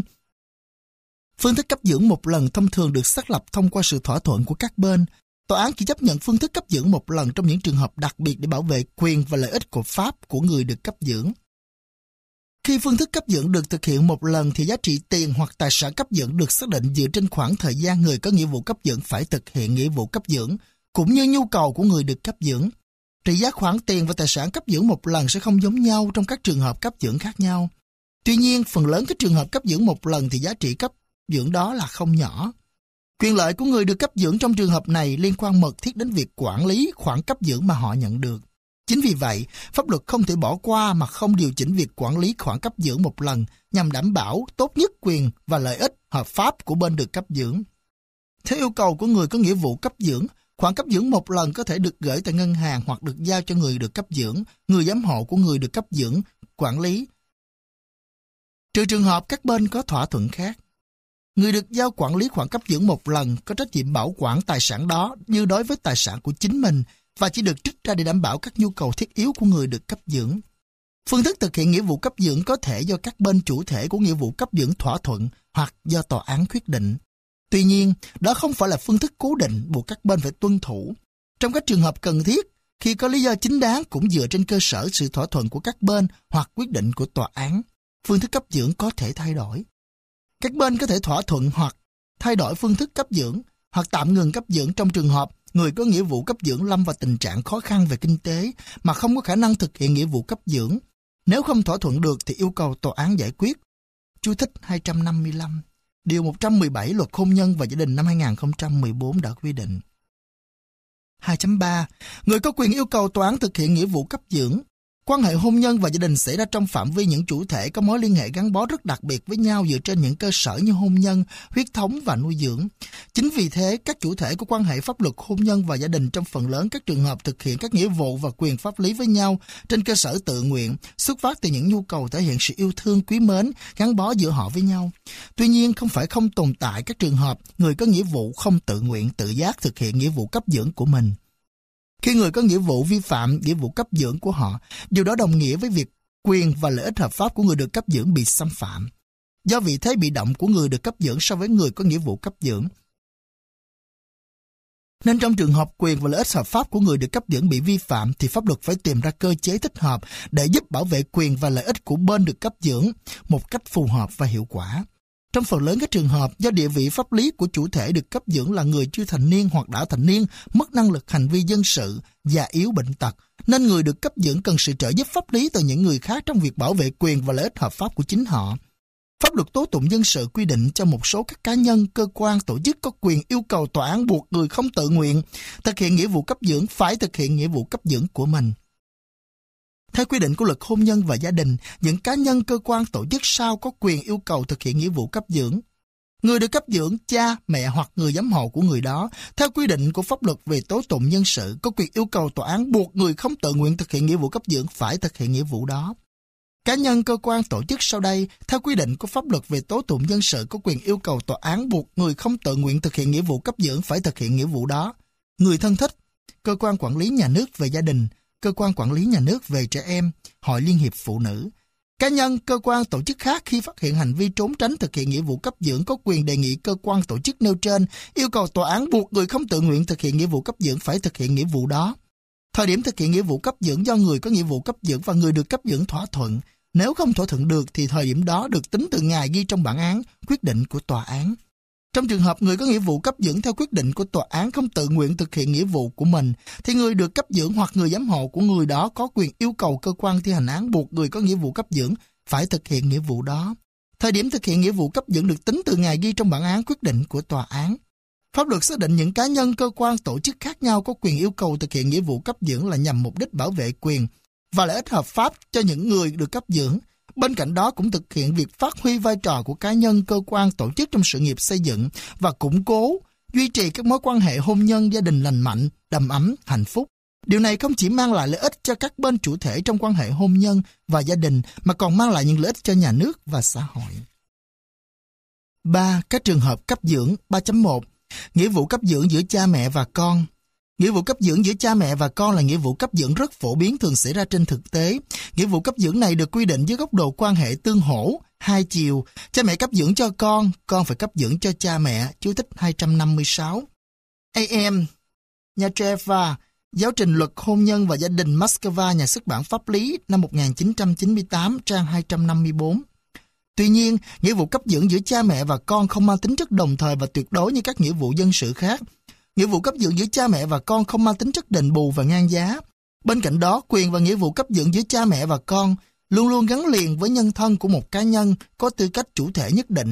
Phương thức cấp dưỡng một lần thông thường được xác lập thông qua sự thỏa thuận của các bên. Tòa án chỉ chấp nhận phương thức cấp dưỡng một lần trong những trường hợp đặc biệt để bảo vệ quyền và lợi ích của pháp của người được cấp dưỡng. Khi phương thức cấp dưỡng được thực hiện một lần thì giá trị tiền hoặc tài sản cấp dưỡng được xác định dựa trên khoảng thời gian người có nghĩa vụ cấp dưỡng phải thực hiện nghĩa vụ cấp dưỡng, cũng như nhu cầu của người được cấp dưỡng. Trị giá khoản tiền và tài sản cấp dưỡng một lần sẽ không giống nhau trong các trường hợp cấp dưỡng khác nhau. Tuy nhiên, phần lớn các trường hợp cấp dưỡng một lần thì giá trị cấp dưỡng đó là không nhỏ. Quyền lợi của người được cấp dưỡng trong trường hợp này liên quan mật thiết đến việc quản lý khoản cấp dưỡng mà họ nhận được. Chính vì vậy, pháp luật không thể bỏ qua mà không điều chỉnh việc quản lý khoản cấp dưỡng một lần nhằm đảm bảo tốt nhất quyền và lợi ích hợp pháp của bên được cấp dưỡng. Theo yêu cầu của người có nghĩa vụ cấp dưỡng, khoản cấp dưỡng một lần có thể được gửi tại ngân hàng hoặc được giao cho người được cấp dưỡng, người giám hộ của người được cấp dưỡng, quản lý. Trừ trường hợp các bên có thỏa thuận khác. Người được giao quản lý khoản cấp dưỡng một lần có trách nhiệm bảo quản tài sản đó như đối với tài sản của chính mình và chỉ được trích ra để đảm bảo các nhu cầu thiết yếu của người được cấp dưỡng. Phương thức thực hiện nghĩa vụ cấp dưỡng có thể do các bên chủ thể của nghĩa vụ cấp dưỡng thỏa thuận hoặc do tòa án quyết định. Tuy nhiên, đó không phải là phương thức cố định buộc các bên phải tuân thủ. Trong các trường hợp cần thiết, khi có lý do chính đáng cũng dựa trên cơ sở sự thỏa thuận của các bên hoặc quyết định của tòa án, phương thức cấp dưỡng có thể thay đổi. Các bên có thể thỏa thuận hoặc thay đổi phương thức cấp dưỡng hoặc tạm ngừng cấp dưỡng trong trường hợp người có nghĩa vụ cấp dưỡng lâm vào tình trạng khó khăn về kinh tế mà không có khả năng thực hiện nghĩa vụ cấp dưỡng. Nếu không thỏa thuận được thì yêu cầu tòa án giải quyết. Chú thích 255, Điều 117 Luật Hôn nhân và Gia đình năm 2014 đã quy định. 2.3. Người có quyền yêu cầu tòa án thực hiện nghĩa vụ cấp dưỡng. Quan hệ hôn nhân và gia đình xảy ra trong phạm vi những chủ thể có mối liên hệ gắn bó rất đặc biệt với nhau dựa trên những cơ sở như hôn nhân, huyết thống và nuôi dưỡng. Chính vì thế, các chủ thể của quan hệ pháp luật hôn nhân và gia đình trong phần lớn các trường hợp thực hiện các nghĩa vụ và quyền pháp lý với nhau trên cơ sở tự nguyện, xuất phát từ những nhu cầu thể hiện sự yêu thương quý mến, gắn bó giữa họ với nhau. Tuy nhiên, không phải không tồn tại các trường hợp người có nghĩa vụ không tự nguyện, tự giác thực hiện nghĩa vụ cấp dưỡng của mình. Khi người có nghĩa vụ vi phạm nghĩa vụ cấp dưỡng của họ, điều đó đồng nghĩa với việc quyền và lợi ích hợp pháp của người được cấp dưỡng bị xâm phạm. Do vị thế bị động của người được cấp dưỡng so với người có nghĩa vụ cấp dưỡng, nên trong trường hợp quyền và lợi ích hợp pháp của người được cấp dưỡng bị vi phạm thì pháp luật phải tìm ra cơ chế thích hợp để giúp bảo vệ quyền và lợi ích của bên được cấp dưỡng một cách phù hợp và hiệu quả. Trong phần lớn các trường hợp, do địa vị pháp lý của chủ thể được cấp dưỡng là người chưa thành niên hoặc đã thành niên, mất năng lực hành vi dân sự, già yếu bệnh tật, nên người được cấp dưỡng cần sự trợ giúp pháp lý từ những người khác trong việc bảo vệ quyền và lợi ích hợp pháp của chính họ. Pháp luật tố tụng dân sự quy định cho một số các cá nhân, cơ quan, tổ chức có quyền yêu cầu tòa án buộc người không tự nguyện thực hiện nghĩa vụ cấp dưỡng phải thực hiện nghĩa vụ cấp dưỡng của mình. Theo quy định của Luật Hôn nhân và Gia đình, những cá nhân, cơ quan, tổ chức sau có quyền yêu cầu thực hiện nghĩa vụ cấp dưỡng. Người được cấp dưỡng, cha, mẹ hoặc người giám hộ của người đó, theo quy định của pháp luật về tố tụng dân sự, có quyền yêu cầu tòa án buộc người không tự nguyện thực hiện nghĩa vụ cấp dưỡng phải thực hiện nghĩa vụ đó. Cá nhân, cơ quan, tổ chức sau đây, theo quy định của pháp luật về tố tụng dân sự, có quyền yêu cầu tòa án buộc người không tự nguyện thực hiện nghĩa vụ cấp dưỡng phải thực hiện nghĩa vụ đó. Người thân thích, cơ quan quản lý nhà nước về gia đình, cơ quan quản lý nhà nước về trẻ em, Hội Liên hiệp Phụ nữ. Cá nhân, cơ quan, tổ chức khác khi phát hiện hành vi trốn tránh thực hiện nghĩa vụ cấp dưỡng có quyền đề nghị cơ quan, tổ chức nêu trên yêu cầu tòa án buộc người không tự nguyện thực hiện nghĩa vụ cấp dưỡng phải thực hiện nghĩa vụ đó. Thời điểm thực hiện nghĩa vụ cấp dưỡng do người có nghĩa vụ cấp dưỡng và người được cấp dưỡng thỏa thuận. Nếu không thỏa thuận được thì thời điểm đó được tính từ ngày ghi trong bản án, quyết định của tòa án. Trong trường hợp người có nghĩa vụ cấp dưỡng theo quyết định của tòa án không tự nguyện thực hiện nghĩa vụ của mình, thì người được cấp dưỡng hoặc người giám hộ của người đó có quyền yêu cầu cơ quan thi hành án buộc người có nghĩa vụ cấp dưỡng phải thực hiện nghĩa vụ đó. Thời điểm thực hiện nghĩa vụ cấp dưỡng được tính từ ngày ghi trong bản án quyết định của tòa án. Pháp luật xác định những cá nhân, cơ quan, tổ chức khác nhau có quyền yêu cầu thực hiện nghĩa vụ cấp dưỡng là nhằm mục đích bảo vệ quyền và lợi ích hợp pháp cho những người được cấp dưỡng. Bên cạnh đó cũng thực hiện việc phát huy vai trò của cá nhân, cơ quan, tổ chức trong sự nghiệp xây dựng và củng cố, duy trì các mối quan hệ hôn nhân gia đình lành mạnh, đầm ấm, hạnh phúc. Điều này không chỉ mang lại lợi ích cho các bên chủ thể trong quan hệ hôn nhân và gia đình mà còn mang lại những lợi ích cho nhà nước và xã hội. 3. Các trường hợp cấp dưỡng. 3.1. Nghĩa vụ cấp dưỡng giữa cha mẹ và con. Nghĩa vụ cấp dưỡng giữa cha mẹ và con là nghĩa vụ cấp dưỡng rất phổ biến, thường xảy ra trên thực tế. Nghĩa vụ cấp dưỡng này được quy định dưới góc độ quan hệ tương hỗ, hai chiều. Cha mẹ cấp dưỡng cho con phải cấp dưỡng cho cha mẹ. Chú thích 256. A.M. Nyatreva, Giáo trình Luật Hôn nhân và Gia đình Moscow, Nhà xuất bản Pháp lý, năm 1998, trang 254. Tuy nhiên, nghĩa vụ cấp dưỡng giữa cha mẹ và con không mang tính chất đồng thời và tuyệt đối như các nghĩa vụ dân sự khác. Nghĩa vụ cấp dưỡng giữa cha mẹ và con không mang tính chất đền bù và ngang giá. Bên cạnh đó, quyền và nghĩa vụ cấp dưỡng giữa cha mẹ và con luôn luôn gắn liền với nhân thân của một cá nhân có tư cách chủ thể nhất định,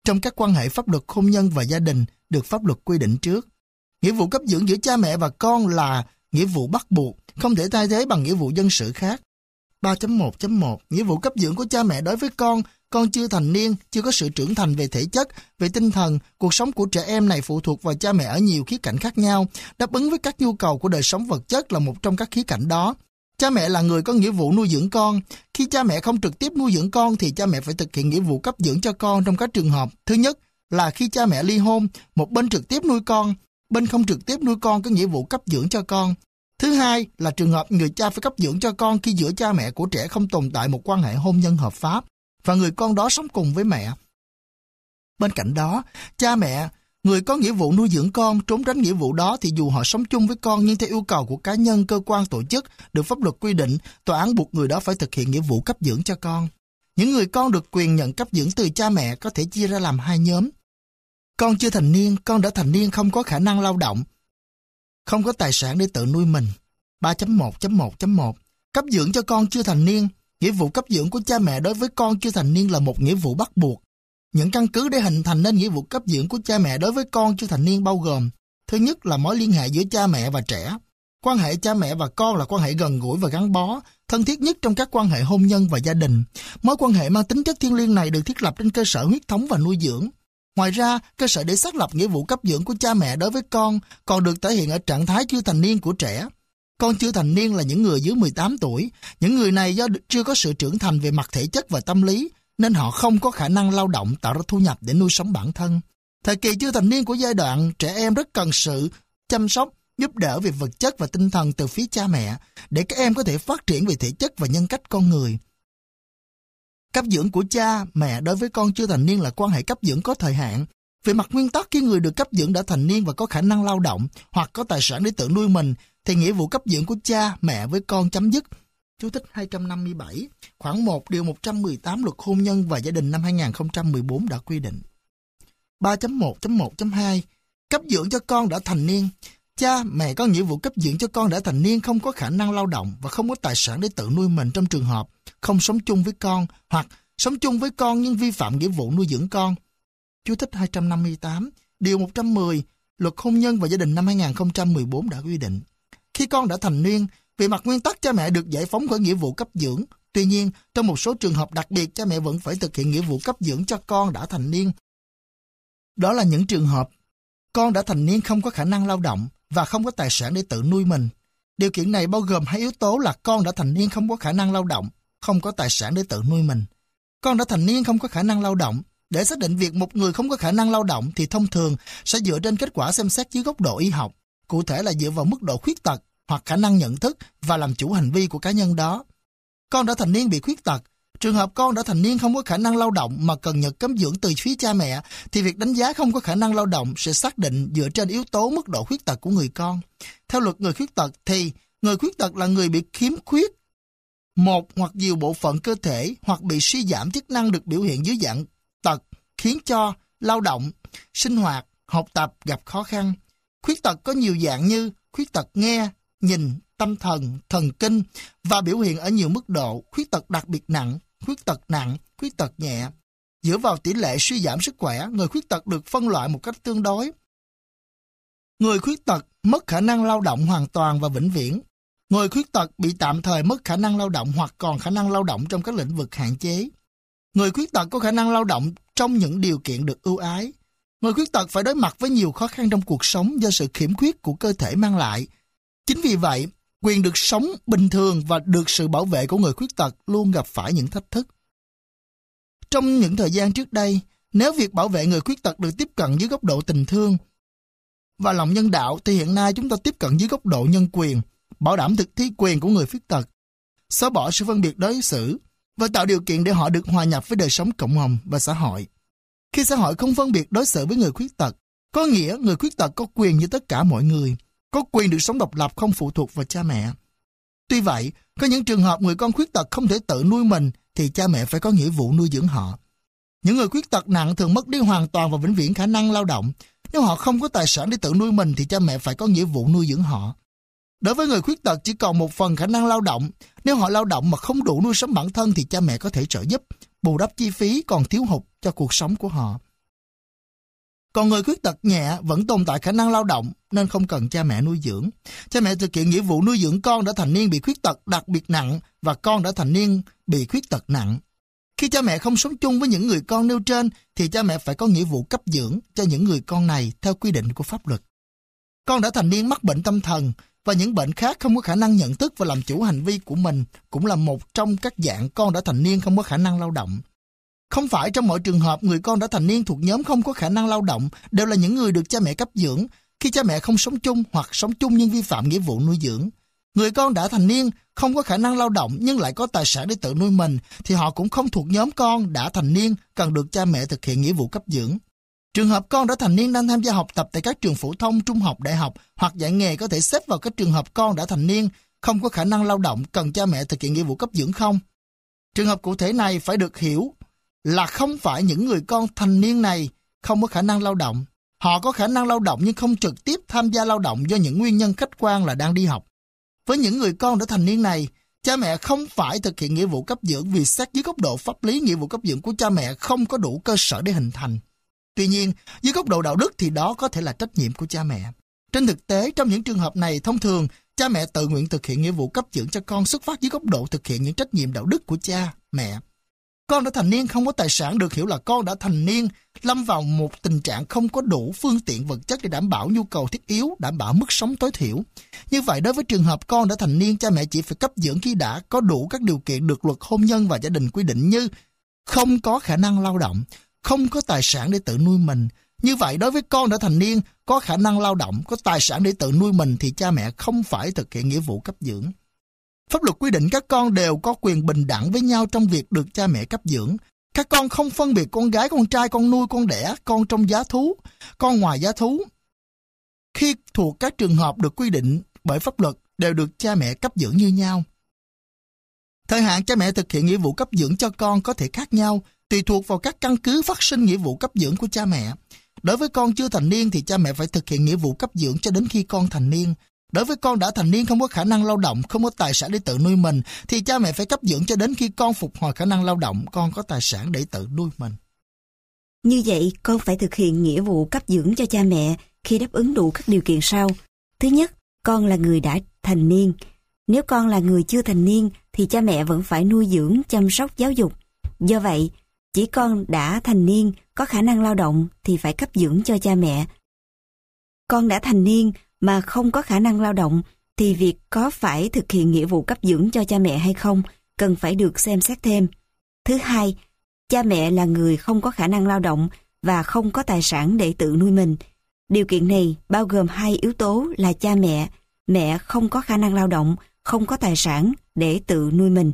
trong các quan hệ pháp luật hôn nhân và gia đình được pháp luật quy định trước. Nghĩa vụ cấp dưỡng giữa cha mẹ và con là nghĩa vụ bắt buộc, không thể thay thế bằng nghĩa vụ dân sự khác. 3.1.1 Nghĩa vụ cấp dưỡng của cha mẹ đối với con chưa thành niên, chưa có sự trưởng thành về thể chất, về tinh thần. Cuộc sống của trẻ em này phụ thuộc vào cha mẹ ở nhiều khía cạnh khác nhau. Đáp ứng với các nhu cầu của đời sống vật chất là một trong các khía cạnh đó. Cha mẹ là người có nghĩa vụ nuôi dưỡng con. Khi cha mẹ không trực tiếp nuôi dưỡng con thì cha mẹ phải thực hiện nghĩa vụ cấp dưỡng cho con trong các trường hợp. Thứ nhất là khi cha mẹ ly hôn, một bên trực tiếp nuôi con, bên không trực tiếp nuôi con có nghĩa vụ cấp dưỡng cho con. Thứ hai là trường hợp người cha phải cấp dưỡng cho con khi giữa cha mẹ của trẻ không tồn tại một quan hệ hôn nhân hợp pháp và người con đó sống cùng với mẹ. Bên cạnh đó, cha mẹ, người có nghĩa vụ nuôi dưỡng con, trốn tránh nghĩa vụ đó thì dù họ sống chung với con nhưng theo yêu cầu của cá nhân, cơ quan, tổ chức được pháp luật quy định, tòa án buộc người đó phải thực hiện nghĩa vụ cấp dưỡng cho con. Những người con được quyền nhận cấp dưỡng từ cha mẹ có thể chia ra làm hai nhóm. Con chưa thành niên, con đã thành niên không có khả năng lao động, không có tài sản để tự nuôi mình. 3.1.1.1 Cấp dưỡng cho con chưa thành niên. Nghĩa vụ cấp dưỡng của cha mẹ đối với con chưa thành niên là một nghĩa vụ bắt buộc. Những căn cứ để hình thành nên nghĩa vụ cấp dưỡng của cha mẹ đối với con chưa thành niên bao gồm: thứ nhất là mối liên hệ giữa cha mẹ và trẻ. Quan hệ cha mẹ và con là quan hệ gần gũi và gắn bó, thân thiết nhất trong các quan hệ hôn nhân và gia đình. Mối quan hệ mang tính chất thiêng liêng này được thiết lập trên cơ sở huyết thống và nuôi dưỡng. Ngoài ra, cơ sở để xác lập nghĩa vụ cấp dưỡng của cha mẹ đối với con còn được thể hiện ở trạng thái chưa thành niên của trẻ. Con chưa thành niên là những người dưới 18 tuổi. Những người này do chưa có sự trưởng thành về mặt thể chất và tâm lý, nên họ không có khả năng lao động tạo ra thu nhập để nuôi sống bản thân. Thời kỳ chưa thành niên của giai đoạn, trẻ em rất cần sự chăm sóc, giúp đỡ về vật chất và tinh thần từ phía cha mẹ, để các em có thể phát triển về thể chất và nhân cách con người. Cấp dưỡng của cha, mẹ đối với con chưa thành niên là quan hệ cấp dưỡng có thời hạn. Về mặt nguyên tắc, khi người được cấp dưỡng đã thành niên và có khả năng lao động hoặc có tài sản để tự nuôi mình, thì nghĩa vụ cấp dưỡng của cha, mẹ với con chấm dứt. Chú thích 257, khoảng 1 điều 118 Luật Hôn nhân và Gia đình năm 2014 đã quy định. 3.1.1.2 Cấp dưỡng cho con đã thành niên. Cha, mẹ có nghĩa vụ cấp dưỡng cho con đã thành niên không có khả năng lao động và không có tài sản để tự nuôi mình trong trường hợp không sống chung với con hoặc sống chung với con nhưng vi phạm nghĩa vụ nuôi dưỡng con. Chú thích 258, điều 110 Luật Hôn nhân và Gia đình năm 2014 đã quy định. Khi con đã thành niên, về mặt nguyên tắc cha mẹ được giải phóng khỏi nghĩa vụ cấp dưỡng. Tuy nhiên, trong một số trường hợp đặc biệt, cha mẹ vẫn phải thực hiện nghĩa vụ cấp dưỡng cho con đã thành niên. Đó là những trường hợp con đã thành niên không có khả năng lao động và không có tài sản để tự nuôi mình. Điều kiện này bao gồm hai yếu tố là con đã thành niên không có khả năng lao động, không có tài sản để tự nuôi mình. Con đã thành niên không có khả năng lao động. Để xác định việc một người không có khả năng lao động thì thông thường sẽ dựa trên kết quả xem xét dưới góc độ y học, cụ thể là dựa vào mức độ khuyết tật hoặc khả năng nhận thức và làm chủ hành vi của cá nhân đó. Con đã thành niên bị khuyết tật. Trường hợp con đã thành niên không có khả năng lao động mà cần nhận cấp dưỡng từ phía cha mẹ thì việc đánh giá không có khả năng lao động sẽ xác định dựa trên yếu tố mức độ khuyết tật của người con. Theo luật người khuyết tật thì người khuyết tật là người bị khiếm khuyết một hoặc nhiều bộ phận cơ thể hoặc bị suy giảm chức năng được biểu hiện dưới dạng tật khiến cho lao động, sinh hoạt, học tập gặp khó khăn. Khuyết tật có nhiều dạng như khuyết tật nghe, nhìn, tâm thần, thần kinh và biểu hiện ở nhiều mức độ, khuyết tật đặc biệt nặng, khuyết tật nặng, khuyết tật nhẹ. Dựa vào tỷ lệ suy giảm sức khỏe, người khuyết tật được phân loại một cách tương đối. Người khuyết tật mất khả năng lao động hoàn toàn và vĩnh viễn. Người khuyết tật bị tạm thời mất khả năng lao động hoặc còn khả năng lao động trong các lĩnh vực hạn chế. Người khuyết tật có khả năng lao động trong những điều kiện được ưu ái. Người khuyết tật phải đối mặt với nhiều khó khăn trong cuộc sống do sự khiếm khuyết của cơ thể mang lại. Chính vì vậy, quyền được sống bình thường và được sự bảo vệ của người khuyết tật luôn gặp phải những thách thức. Trong những thời gian trước đây, nếu việc bảo vệ người khuyết tật được tiếp cận dưới góc độ tình thương và lòng nhân đạo, thì hiện nay chúng ta tiếp cận dưới góc độ nhân quyền, bảo đảm thực thi quyền của người khuyết tật, xóa bỏ sự phân biệt đối xử và tạo điều kiện để họ được hòa nhập với đời sống cộng đồng và xã hội. Khi xã hội không phân biệt đối xử với người khuyết tật, có nghĩa người khuyết tật có quyền như tất cả mọi người, có quyền được sống độc lập không phụ thuộc vào cha mẹ. Tuy vậy, có những trường hợp người con khuyết tật không thể tự nuôi mình thì cha mẹ phải có nghĩa vụ nuôi dưỡng họ. Những người khuyết tật nặng thường mất đi hoàn toàn và vĩnh viễn khả năng lao động. Nếu họ không có tài sản để tự nuôi mình thì cha mẹ phải có nghĩa vụ nuôi dưỡng họ. Đối với người khuyết tật chỉ còn một phần khả năng lao động, nếu họ lao động mà không đủ nuôi sống bản thân thì cha mẹ có thể trợ giúp, bù đắp chi phí còn thiếu hụt cho cuộc sống của họ. Còn người khuyết tật nhẹ vẫn tồn tại khả năng lao động nên không cần cha mẹ nuôi dưỡng. Cha mẹ thực hiện nghĩa vụ nuôi dưỡng con đã thành niên bị khuyết tật đặc biệt nặng và con đã thành niên bị khuyết tật nặng. Khi cha mẹ không sống chung với những người con nêu trên thì cha mẹ phải có nghĩa vụ cấp dưỡng cho những người con này theo quy định của pháp luật. Con đã thành niên mắc bệnh tâm thần và những bệnh khác không có khả năng nhận thức và làm chủ hành vi của mình cũng là một trong các dạng con đã thành niên không có khả năng lao động. Không phải trong mọi trường hợp người con đã thành niên thuộc nhóm không có khả năng lao động đều là những người được cha mẹ cấp dưỡng khi cha mẹ không sống chung hoặc sống chung nhưng vi phạm nghĩa vụ nuôi dưỡng. Người con đã thành niên không có khả năng lao động nhưng lại có tài sản để tự nuôi mình thì họ cũng không thuộc nhóm con đã thành niên cần được cha mẹ thực hiện nghĩa vụ cấp dưỡng. Trường hợp con đã thành niên đang tham gia học tập tại các trường phổ thông, trung học, đại học hoặc dạy nghề có thể xếp vào các trường hợp con đã thành niên không có khả năng lao động cần cha mẹ thực hiện nghĩa vụ cấp dưỡng không? Trường hợp cụ thể này phải được hiểu là không phải những người con thành niên này không có khả năng lao động. Họ có khả năng lao động nhưng không trực tiếp tham gia lao động do những nguyên nhân khách quan là đang đi học. Với những người con đã thành niên này, cha mẹ không phải thực hiện nghĩa vụ cấp dưỡng vì xét dưới góc độ pháp lý nghĩa vụ cấp dưỡng của cha mẹ không có đủ cơ sở để hình thành. Tuy nhiên, dưới góc độ đạo đức thì đó có thể là trách nhiệm của cha mẹ. Trên thực tế, trong những trường hợp này, thông thường, cha mẹ tự nguyện thực hiện nghĩa vụ cấp dưỡng cho con xuất phát dưới góc độ thực hiện những trách nhiệm đạo đức của cha, mẹ. Con đã thành niên không có tài sản được hiểu là con đã thành niên lâm vào một tình trạng không có đủ phương tiện vật chất để đảm bảo nhu cầu thiết yếu, đảm bảo mức sống tối thiểu. Như vậy, đối với trường hợp con đã thành niên, cha mẹ chỉ phải cấp dưỡng khi đã có đủ các điều kiện được luật hôn nhân và gia đình quy định như không có khả năng lao động, không có tài sản để tự nuôi mình. Như vậy, đối với con đã thành niên, có khả năng lao động, có tài sản để tự nuôi mình thì cha mẹ không phải thực hiện nghĩa vụ cấp dưỡng. Pháp luật quy định các con đều có quyền bình đẳng với nhau trong việc được cha mẹ cấp dưỡng. Các con không phân biệt con gái, con trai, con nuôi, con đẻ, con trong giá thú, con ngoài giá thú. Khi thuộc các trường hợp được quy định bởi pháp luật đều được cha mẹ cấp dưỡng như nhau. Thời hạn cha mẹ thực hiện nghĩa vụ cấp dưỡng cho con có thể khác nhau, tùy thuộc vào các căn cứ phát sinh nghĩa vụ cấp dưỡng của cha mẹ. Đối với con chưa thành niên thì cha mẹ phải thực hiện nghĩa vụ cấp dưỡng cho đến khi con thành niên. Đối với con đã thành niên không có khả năng lao động, không có tài sản để tự nuôi mình thì cha mẹ phải cấp dưỡng cho đến khi con phục hồi khả năng lao động, con có tài sản để tự nuôi mình. Như vậy, con phải thực hiện nghĩa vụ cấp dưỡng cho cha mẹ khi đáp ứng đủ các điều kiện sau. Thứ nhất, con là người đã thành niên. Nếu con là người chưa thành niên thì cha mẹ vẫn phải nuôi dưỡng, chăm sóc, giáo dục. Do vậy, chỉ con đã thành niên có khả năng lao động thì phải cấp dưỡng cho cha mẹ. Con đã thành niên mà không có khả năng lao động thì việc có phải thực hiện nghĩa vụ cấp dưỡng cho cha mẹ hay không cần phải được xem xét thêm. Thứ hai, cha mẹ là người không có khả năng lao động và không có tài sản để tự nuôi mình. Điều kiện này bao gồm hai yếu tố là cha mẹ không có khả năng lao động, không có tài sản để tự nuôi mình.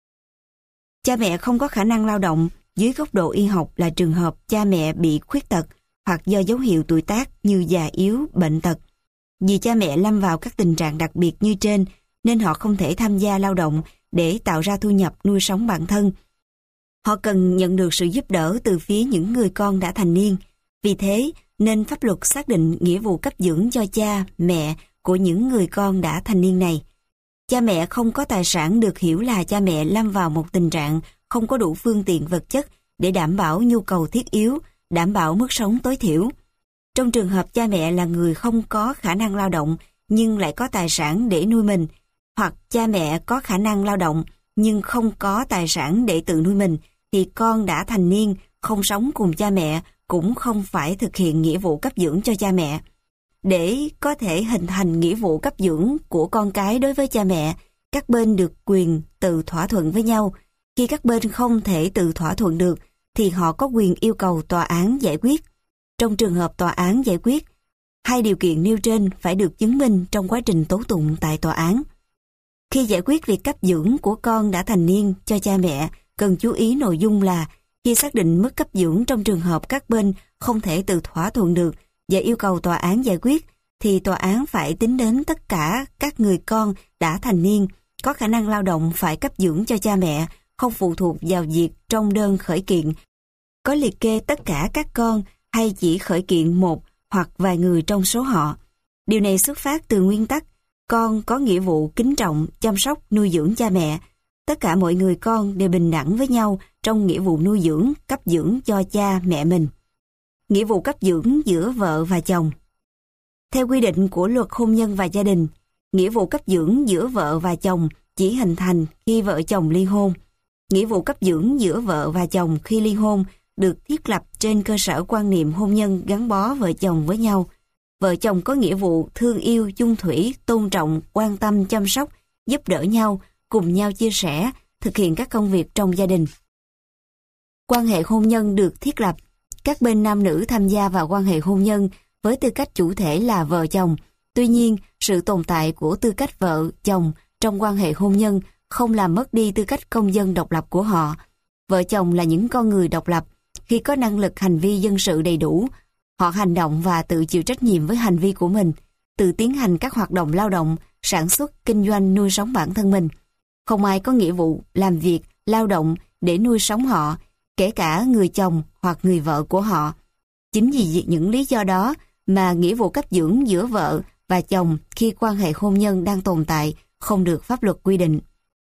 Cha mẹ không có khả năng lao động dưới góc độ y học là trường hợp cha mẹ bị khuyết tật hoặc do dấu hiệu tuổi tác như già yếu, bệnh tật. Vì cha mẹ lâm vào các tình trạng đặc biệt như trên nên họ không thể tham gia lao động để tạo ra thu nhập nuôi sống bản thân. Họ cần nhận được sự giúp đỡ từ phía những người con đã thành niên. Vì thế nên pháp luật xác định nghĩa vụ cấp dưỡng cho cha, mẹ của những người con đã thành niên này. Cha mẹ không có tài sản được hiểu là cha mẹ lâm vào một tình trạng không có đủ phương tiện vật chất để đảm bảo nhu cầu thiết yếu, đảm bảo mức sống tối thiểu. Trong trường hợp cha mẹ là người không có khả năng lao động nhưng lại có tài sản để nuôi mình, hoặc cha mẹ có khả năng lao động nhưng không có tài sản để tự nuôi mình, thì con đã thành niên không sống cùng cha mẹ cũng không phải thực hiện nghĩa vụ cấp dưỡng cho cha mẹ. Để có thể hình thành nghĩa vụ cấp dưỡng của con cái đối với cha mẹ, các bên được quyền tự thỏa thuận với nhau. Khi các bên không thể tự thỏa thuận được, thì họ có quyền yêu cầu tòa án giải quyết. Trong trường hợp tòa án giải quyết, hai điều kiện nêu trên phải được chứng minh trong quá trình tố tụng tại tòa án. Khi giải quyết việc cấp dưỡng của con đã thành niên cho cha mẹ, cần chú ý nội dung là khi xác định mức cấp dưỡng trong trường hợp các bên không thể tự thỏa thuận được và yêu cầu tòa án giải quyết, thì tòa án phải tính đến tất cả các người con đã thành niên có khả năng lao động phải cấp dưỡng cho cha mẹ, không phụ thuộc vào việc trong đơn khởi kiện có liệt kê tất cả các con hay chỉ khởi kiện một hoặc vài người trong số họ. Điều này xuất phát từ nguyên tắc con có nghĩa vụ kính trọng, chăm sóc, nuôi dưỡng cha mẹ. Tất cả mọi người con đều bình đẳng với nhau trong nghĩa vụ nuôi dưỡng, cấp dưỡng cho cha mẹ mình. Nghĩa vụ cấp dưỡng giữa vợ và chồng. Theo quy định của luật hôn nhân và gia đình, nghĩa vụ cấp dưỡng giữa vợ và chồng chỉ hình thành khi vợ chồng ly hôn. Nghĩa vụ cấp dưỡng giữa vợ và chồng khi ly hôn được thiết lập trên cơ sở quan niệm hôn nhân gắn bó vợ chồng với nhau. Vợ chồng có nghĩa vụ thương yêu, chung thủy, tôn trọng, quan tâm, chăm sóc, giúp đỡ nhau, cùng nhau chia sẻ, thực hiện các công việc trong gia đình. Quan hệ hôn nhân được thiết lập. Các bên nam nữ tham gia vào quan hệ hôn nhân với tư cách chủ thể là vợ chồng. Tuy nhiên, sự tồn tại của tư cách vợ chồng trong quan hệ hôn nhân không làm mất đi tư cách công dân độc lập của họ. Vợ chồng là những con người độc lập. Khi có năng lực hành vi dân sự đầy đủ, họ hành động và tự chịu trách nhiệm với hành vi của mình, tự tiến hành các hoạt động lao động, sản xuất, kinh doanh, nuôi sống bản thân mình. Không ai có nghĩa vụ làm việc, lao động để nuôi sống họ, kể cả người chồng hoặc người vợ của họ. Chính vì những lý do đó mà nghĩa vụ cấp dưỡng giữa vợ và chồng khi quan hệ hôn nhân đang tồn tại không được pháp luật quy định.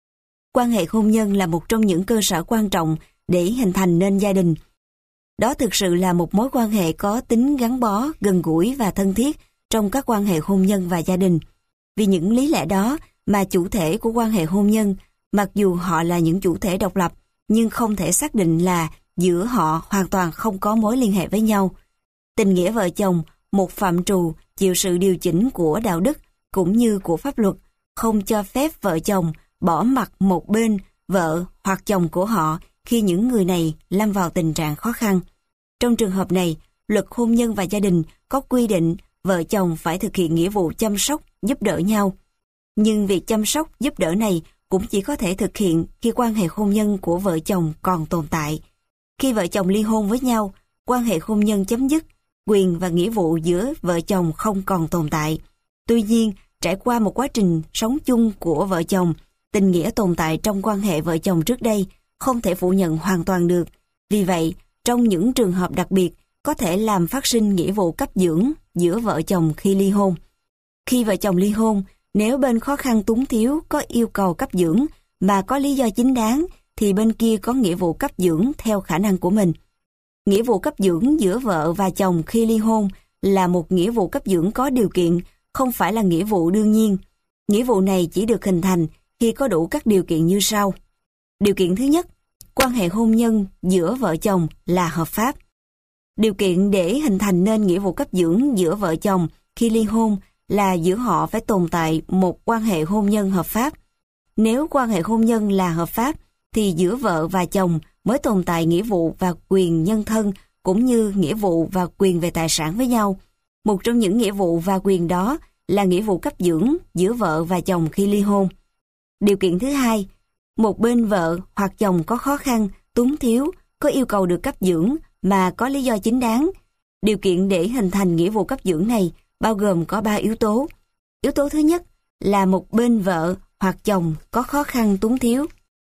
Quan hệ hôn nhân là một trong những cơ sở quan trọng để hình thành nên gia đình. Đó thực sự là một mối quan hệ có tính gắn bó, gần gũi và thân thiết trong các quan hệ hôn nhân và gia đình. Vì những lý lẽ đó mà chủ thể của quan hệ hôn nhân, mặc dù họ là những chủ thể độc lập, nhưng không thể xác định là giữa họ hoàn toàn không có mối liên hệ với nhau. Tình nghĩa vợ chồng, một phạm trù chịu sự điều chỉnh của đạo đức cũng như của pháp luật, không cho phép vợ chồng bỏ mặc một bên vợ hoặc chồng của họ khi những người này lâm vào tình trạng khó khăn. Trong trường hợp này, luật hôn nhân và gia đình có quy định vợ chồng phải thực hiện nghĩa vụ chăm sóc, giúp đỡ nhau. Nhưng việc chăm sóc, giúp đỡ này cũng chỉ có thể thực hiện khi quan hệ hôn nhân của vợ chồng còn tồn tại. Khi vợ chồng ly hôn với nhau, quan hệ hôn nhân chấm dứt, quyền và nghĩa vụ giữa vợ chồng không còn tồn tại. Tuy nhiên, trải qua một quá trình sống chung của vợ chồng, tình nghĩa tồn tại trong quan hệ vợ chồng trước đây không thể phủ nhận hoàn toàn được. Vì vậy, trong những trường hợp đặc biệt, có thể làm phát sinh nghĩa vụ cấp dưỡng giữa vợ chồng khi ly hôn. Khi vợ chồng ly hôn, nếu bên khó khăn túng thiếu có yêu cầu cấp dưỡng mà có lý do chính đáng, thì bên kia có nghĩa vụ cấp dưỡng theo khả năng của mình. Nghĩa vụ cấp dưỡng giữa vợ và chồng khi ly hôn là một nghĩa vụ cấp dưỡng có điều kiện, không phải là nghĩa vụ đương nhiên. Nghĩa vụ này chỉ được hình thành khi có đủ các điều kiện như sau. Điều kiện thứ nhất, quan hệ hôn nhân giữa vợ chồng là hợp pháp. Điều kiện để hình thành nên nghĩa vụ cấp dưỡng giữa vợ chồng khi ly hôn là giữa họ phải tồn tại một quan hệ hôn nhân hợp pháp. Nếu quan hệ hôn nhân là hợp pháp, thì giữa vợ và chồng mới tồn tại nghĩa vụ và quyền nhân thân cũng như nghĩa vụ và quyền về tài sản với nhau. Một trong những nghĩa vụ và quyền đó là nghĩa vụ cấp dưỡng giữa vợ và chồng khi ly hôn. Điều kiện thứ hai, một bên vợ hoặc chồng có khó khăn, túng thiếu, có yêu cầu được cấp dưỡng mà có lý do chính đáng. Điều kiện để hình thành nghĩa vụ cấp dưỡng này bao gồm có 3 yếu tố. Yếu tố thứ nhất là một bên vợ hoặc chồng có khó khăn túng thiếu.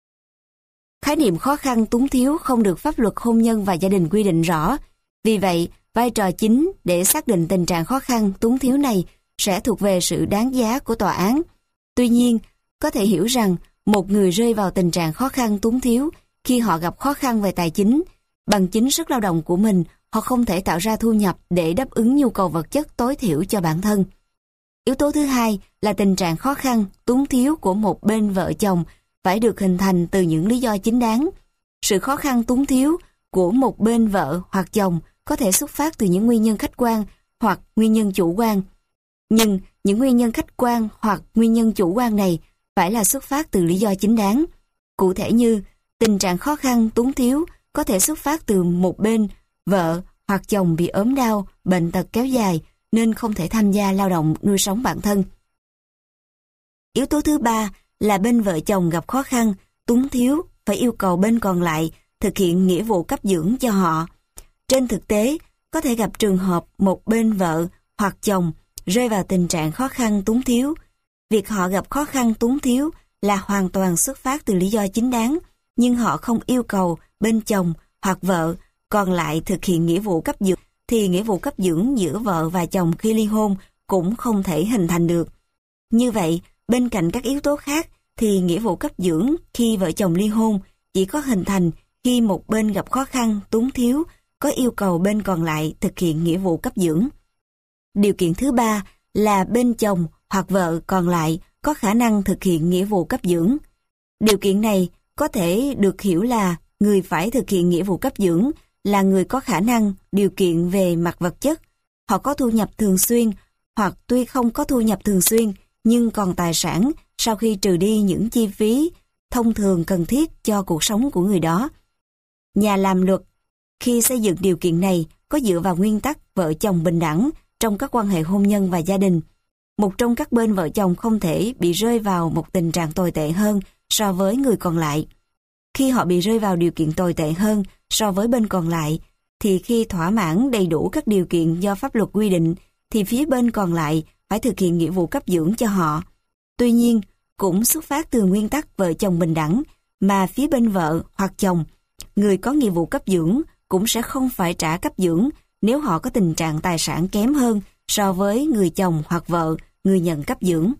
Khái niệm khó khăn túng thiếu không được pháp luật hôn nhân và gia đình quy định rõ. Vì vậy, vai trò chính để xác định tình trạng khó khăn túng thiếu này sẽ thuộc về sự đáng giá của tòa án. Tuy nhiên, có thể hiểu rằng một người rơi vào tình trạng khó khăn túng thiếu khi họ gặp khó khăn về tài chính. Bằng chính sức lao động của mình, họ không thể tạo ra thu nhập để đáp ứng nhu cầu vật chất tối thiểu cho bản thân. Yếu tố thứ hai là tình trạng khó khăn, túng thiếu của một bên vợ chồng phải được hình thành từ những lý do chính đáng. Sự khó khăn túng thiếu của một bên vợ hoặc chồng có thể xuất phát từ những nguyên nhân khách quan hoặc nguyên nhân chủ quan. Nhưng những nguyên nhân khách quan hoặc nguyên nhân chủ quan này phải là xuất phát từ lý do chính đáng. Cụ thể như, tình trạng khó khăn túng thiếu có thể xuất phát từ một bên vợ hoặc chồng bị ốm đau, bệnh tật kéo dài nên không thể tham gia lao động nuôi sống bản thân. Yếu tố thứ ba là bên vợ chồng gặp khó khăn, túng thiếu phải yêu cầu bên còn lại thực hiện nghĩa vụ cấp dưỡng cho họ. Trên thực tế, có thể gặp trường hợp một bên vợ hoặc chồng rơi vào tình trạng khó khăn túng thiếu. Việc họ gặp khó khăn túng thiếu là hoàn toàn xuất phát từ lý do chính đáng, nhưng họ không yêu cầu bên chồng hoặc vợ còn lại thực hiện nghĩa vụ cấp dưỡng, thì nghĩa vụ cấp dưỡng giữa vợ và chồng khi ly hôn cũng không thể hình thành được. Như vậy, bên cạnh các yếu tố khác, thì nghĩa vụ cấp dưỡng khi vợ chồng ly hôn chỉ có hình thành khi một bên gặp khó khăn, túng thiếu, có yêu cầu bên còn lại thực hiện nghĩa vụ cấp dưỡng. Điều kiện thứ ba là bên chồng hoặc vợ còn lại có khả năng thực hiện nghĩa vụ cấp dưỡng. Điều kiện này có thể được hiểu là người phải thực hiện nghĩa vụ cấp dưỡng là người có khả năng, điều kiện về mặt vật chất. Họ có thu nhập thường xuyên, hoặc tuy không có thu nhập thường xuyên, nhưng còn tài sản sau khi trừ đi những chi phí thông thường cần thiết cho cuộc sống của người đó. Nhà làm luật, khi xây dựng điều kiện này, có dựa vào nguyên tắc vợ chồng bình đẳng trong các quan hệ hôn nhân và gia đình. Một trong các bên vợ chồng không thể bị rơi vào một tình trạng tồi tệ hơn so với người còn lại. Khi họ bị rơi vào điều kiện tồi tệ hơn so với bên còn lại, thì khi thỏa mãn đầy đủ các điều kiện do pháp luật quy định, thì phía bên còn lại phải thực hiện nghĩa vụ cấp dưỡng cho họ. Tuy nhiên, cũng xuất phát từ nguyên tắc vợ chồng bình đẳng, mà phía bên vợ hoặc chồng, người có nghĩa vụ cấp dưỡng cũng sẽ không phải trả cấp dưỡng nếu họ có tình trạng tài sản kém hơn so với người chồng hoặc vợ, người nhận cấp dưỡng.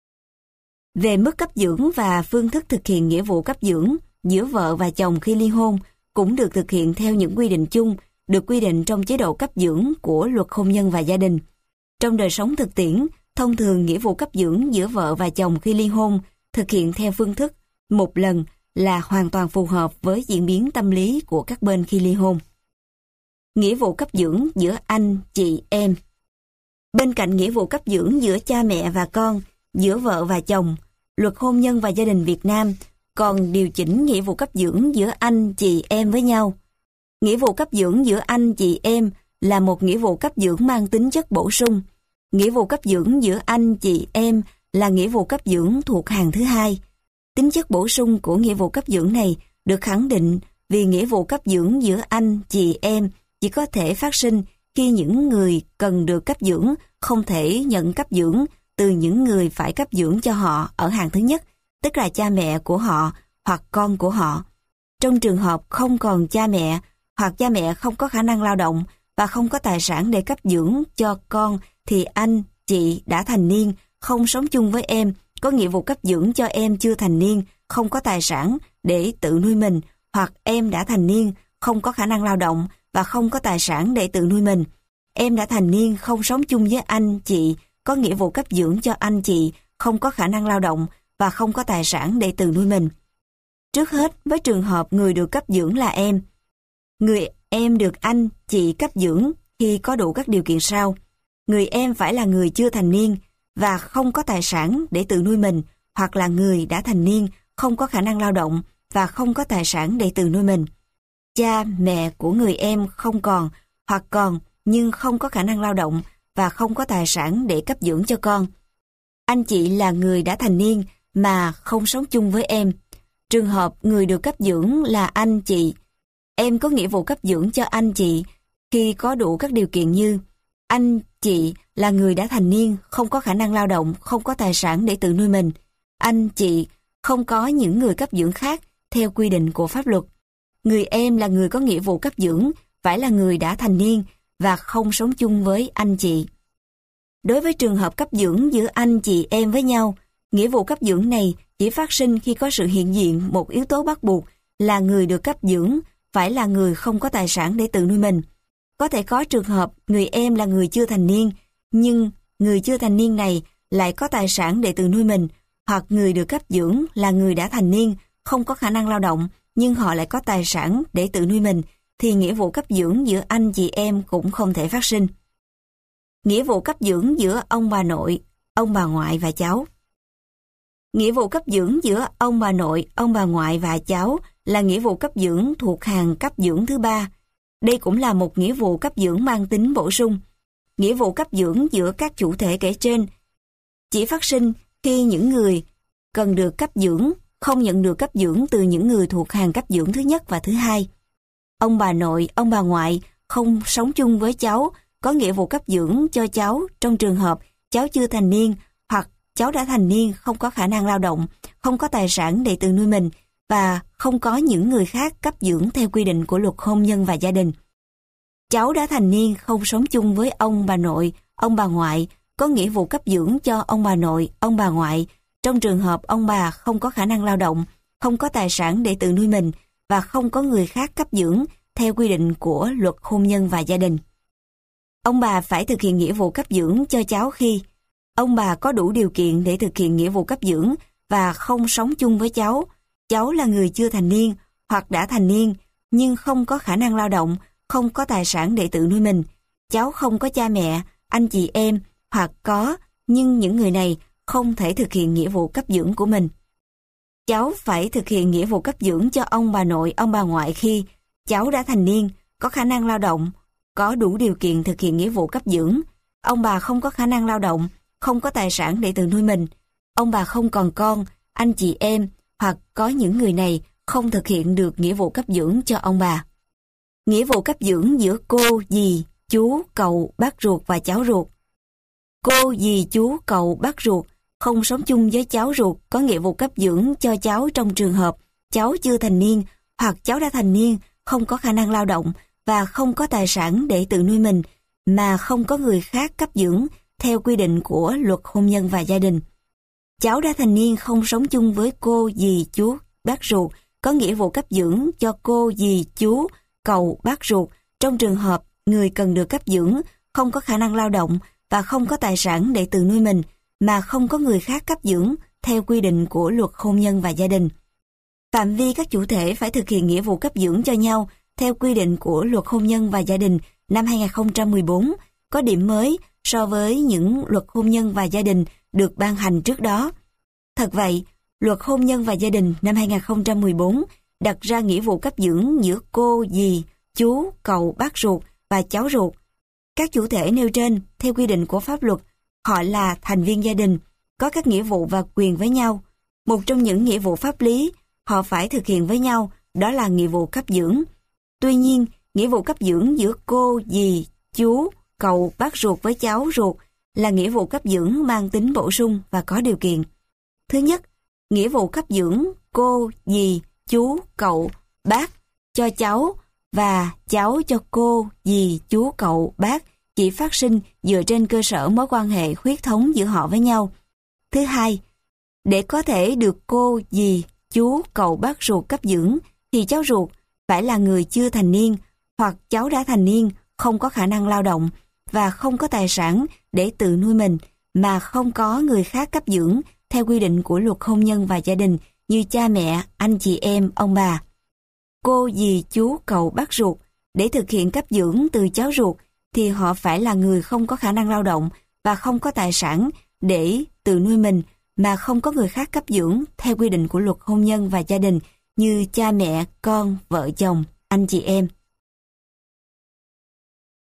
Về mức cấp dưỡng và phương thức thực hiện nghĩa vụ cấp dưỡng giữa vợ và chồng khi ly hôn cũng được thực hiện theo những quy định chung được quy định trong chế độ cấp dưỡng của Luật Hôn nhân và Gia đình. Trong đời sống thực tiễn, thông thường nghĩa vụ cấp dưỡng giữa vợ và chồng khi ly hôn thực hiện theo phương thức một lần là hoàn toàn phù hợp với diễn biến tâm lý của các bên khi ly hôn. Nghĩa vụ cấp dưỡng giữa anh, chị, em. Bên cạnh nghĩa vụ cấp dưỡng giữa cha mẹ và con, giữa vợ và chồng, Luật Hôn nhân và Gia đình Việt Nam còn điều chỉnh nghĩa vụ cấp dưỡng giữa anh, chị, em với nhau. Nghĩa vụ cấp dưỡng giữa anh, chị, em là một nghĩa vụ cấp dưỡng mang tính chất bổ sung. Nghĩa vụ cấp dưỡng giữa anh, chị, em là nghĩa vụ cấp dưỡng thuộc hàng thứ hai. Tính chất bổ sung của nghĩa vụ cấp dưỡng này được khẳng định vì nghĩa vụ cấp dưỡng giữa anh, chị, em chỉ có thể phát sinh khi những người cần được cấp dưỡng không thể nhận cấp dưỡng từ những người phải cấp dưỡng cho họ ở hàng thứ nhất, tức là cha mẹ của họ hoặc con của họ. Trong trường hợp không còn cha mẹ hoặc cha mẹ không có khả năng lao động và không có tài sản để cấp dưỡng cho con, thì anh, chị đã thành niên, không sống chung với em, có nghĩa vụ cấp dưỡng cho em chưa thành niên, không có tài sản để tự nuôi mình, hoặc em đã thành niên, không có khả năng lao động và không có tài sản để tự nuôi mình. Em đã thành niên, không sống chung với anh, chị, có nghĩa vụ cấp dưỡng cho anh, chị, không có khả năng lao động và không có tài sản để tự nuôi mình. Trước hết, với trường hợp người được cấp dưỡng là em, người em được anh, chị cấp dưỡng khi có đủ các điều kiện sau. Người em phải là người chưa thành niên và không có tài sản để tự nuôi mình, hoặc là người đã thành niên, không có khả năng lao động và không có tài sản để tự nuôi mình. Cha, mẹ của người em không còn, hoặc còn nhưng không có khả năng lao động và không có tài sản để cấp dưỡng cho con. Anh chị là người đã thành niên mà không sống chung với em. Trường hợp người được cấp dưỡng là anh, chị, em có nghĩa vụ cấp dưỡng cho anh, chị khi có đủ các điều kiện như: anh, chị là người đã thành niên, không có khả năng lao động, không có tài sản để tự nuôi mình. Anh, chị không có những người cấp dưỡng khác theo quy định của pháp luật. Người em là người có nghĩa vụ cấp dưỡng, phải là người đã thành niên và không sống chung với anh, chị. Đối với trường hợp cấp dưỡng giữa anh, chị, em với nhau, nghĩa vụ cấp dưỡng này chỉ phát sinh khi có sự hiện diện một yếu tố bắt buộc là người được cấp dưỡng phải là người không có tài sản để tự nuôi mình. Có thể có trường hợp người em là người chưa thành niên, nhưng người chưa thành niên này lại có tài sản để tự nuôi mình, hoặc người được cấp dưỡng là người đã thành niên, không có khả năng lao động, nhưng họ lại có tài sản để tự nuôi mình, thì nghĩa vụ cấp dưỡng giữa anh chị em cũng không thể phát sinh. Nghĩa vụ cấp dưỡng giữa ông bà nội, ông bà ngoại và cháu. Nghĩa vụ cấp dưỡng giữa ông bà nội, ông bà ngoại và cháu là nghĩa vụ cấp dưỡng thuộc hàng cấp dưỡng thứ ba. Đây cũng là một nghĩa vụ cấp dưỡng mang tính bổ sung. Nghĩa vụ cấp dưỡng giữa các chủ thể kể trên chỉ phát sinh khi những người cần được cấp dưỡng không nhận được cấp dưỡng từ những người thuộc hàng cấp dưỡng thứ nhất và thứ hai. Ông bà nội, ông bà ngoại không sống chung với cháu có nghĩa vụ cấp dưỡng cho cháu trong trường hợp cháu chưa thành niên hoặc cháu đã thành niên, không có khả năng lao động, không có tài sản để tự nuôi mình và không có những người khác cấp dưỡng theo quy định của Luật Hôn nhân và Gia đình. Cháu đã thành niên không sống chung với ông bà nội, ông bà ngoại có nghĩa vụ cấp dưỡng cho ông bà nội, ông bà ngoại trong trường hợp ông bà không có khả năng lao động, không có tài sản để tự nuôi mình và không có người khác cấp dưỡng theo quy định của luật hôn nhân và gia đình. Ông bà phải thực hiện nghĩa vụ cấp dưỡng cho cháu khi ông bà có đủ điều kiện để thực hiện nghĩa vụ cấp dưỡng và không sống chung với cháu. Cháu là người chưa thành niên hoặc đã thành niên nhưng không có khả năng lao động, không có tài sản để tự nuôi mình. Cháu không có cha mẹ, anh chị em hoặc có, nhưng những người này không thể thực hiện nghĩa vụ cấp dưỡng của mình. Cháu phải thực hiện nghĩa vụ cấp dưỡng cho ông bà nội, ông bà ngoại khi cháu đã thành niên, có khả năng lao động, có đủ điều kiện thực hiện nghĩa vụ cấp dưỡng. Ông bà không có khả năng lao động, không có tài sản để tự nuôi mình. Ông bà không còn con, anh chị em hoặc có những người này không thực hiện được nghĩa vụ cấp dưỡng cho ông bà. Nghĩa vụ cấp dưỡng giữa cô, dì, chú, cậu, bác ruột và cháu ruột. Cô, dì, chú, cậu, bác ruột không sống chung với cháu ruột có nghĩa vụ cấp dưỡng cho cháu trong trường hợp cháu chưa thành niên hoặc cháu đã thành niên, không có khả năng lao động và không có tài sản để tự nuôi mình mà không có người khác cấp dưỡng theo quy định của luật hôn nhân và gia đình. Cháu đã thành niên không sống chung với cô, dì, chú, bác ruột có nghĩa vụ cấp dưỡng cho cô, dì, chú, cậu, bác ruột trong trường hợp người cần được cấp dưỡng không có khả năng lao động và không có tài sản để tự nuôi mình mà không có người khác cấp dưỡng theo quy định của luật hôn nhân và gia đình. Phạm vi các chủ thể phải thực hiện nghĩa vụ cấp dưỡng cho nhau theo quy định của luật hôn nhân và gia đình năm 2014 có điểm mới so với những luật hôn nhân và gia đình được ban hành trước đó. Thật vậy, luật hôn nhân và gia đình năm 2014 đặt ra nghĩa vụ cấp dưỡng giữa cô, dì, chú, cậu, bác ruột và cháu ruột. Các chủ thể nêu trên, theo quy định của pháp luật, họ là thành viên gia đình, có các nghĩa vụ và quyền với nhau. Một trong những nghĩa vụ pháp lý họ phải thực hiện với nhau đó là nghĩa vụ cấp dưỡng. Tuy nhiên, nghĩa vụ cấp dưỡng giữa cô, dì, chú, cậu, bác ruột với cháu ruột là nghĩa vụ cấp dưỡng mang tính bổ sung và có điều kiện. Thứ nhất, nghĩa vụ cấp dưỡng cô, dì, chú, cậu, bác cho cháu và cháu cho cô, dì, chú, cậu, bác chỉ phát sinh dựa trên cơ sở mối quan hệ huyết thống giữa họ với nhau. Thứ hai, để có thể được cô, dì, chú, cậu, bác ruột cấp dưỡng thì cháu ruột phải là người chưa thành niên hoặc cháu đã thành niên, không có khả năng lao động và không có tài sản để tự nuôi mình mà không có người khác cấp dưỡng theo quy định của luật hôn nhân và gia đình như cha mẹ, anh chị em, ông bà. Cô, dì, chú, cậu, bác ruột để thực hiện cấp dưỡng từ cháu ruột thì họ phải là người không có khả năng lao động và không có tài sản để tự nuôi mình mà không có người khác cấp dưỡng theo quy định của luật hôn nhân và gia đình như cha mẹ, con, vợ chồng, anh chị em.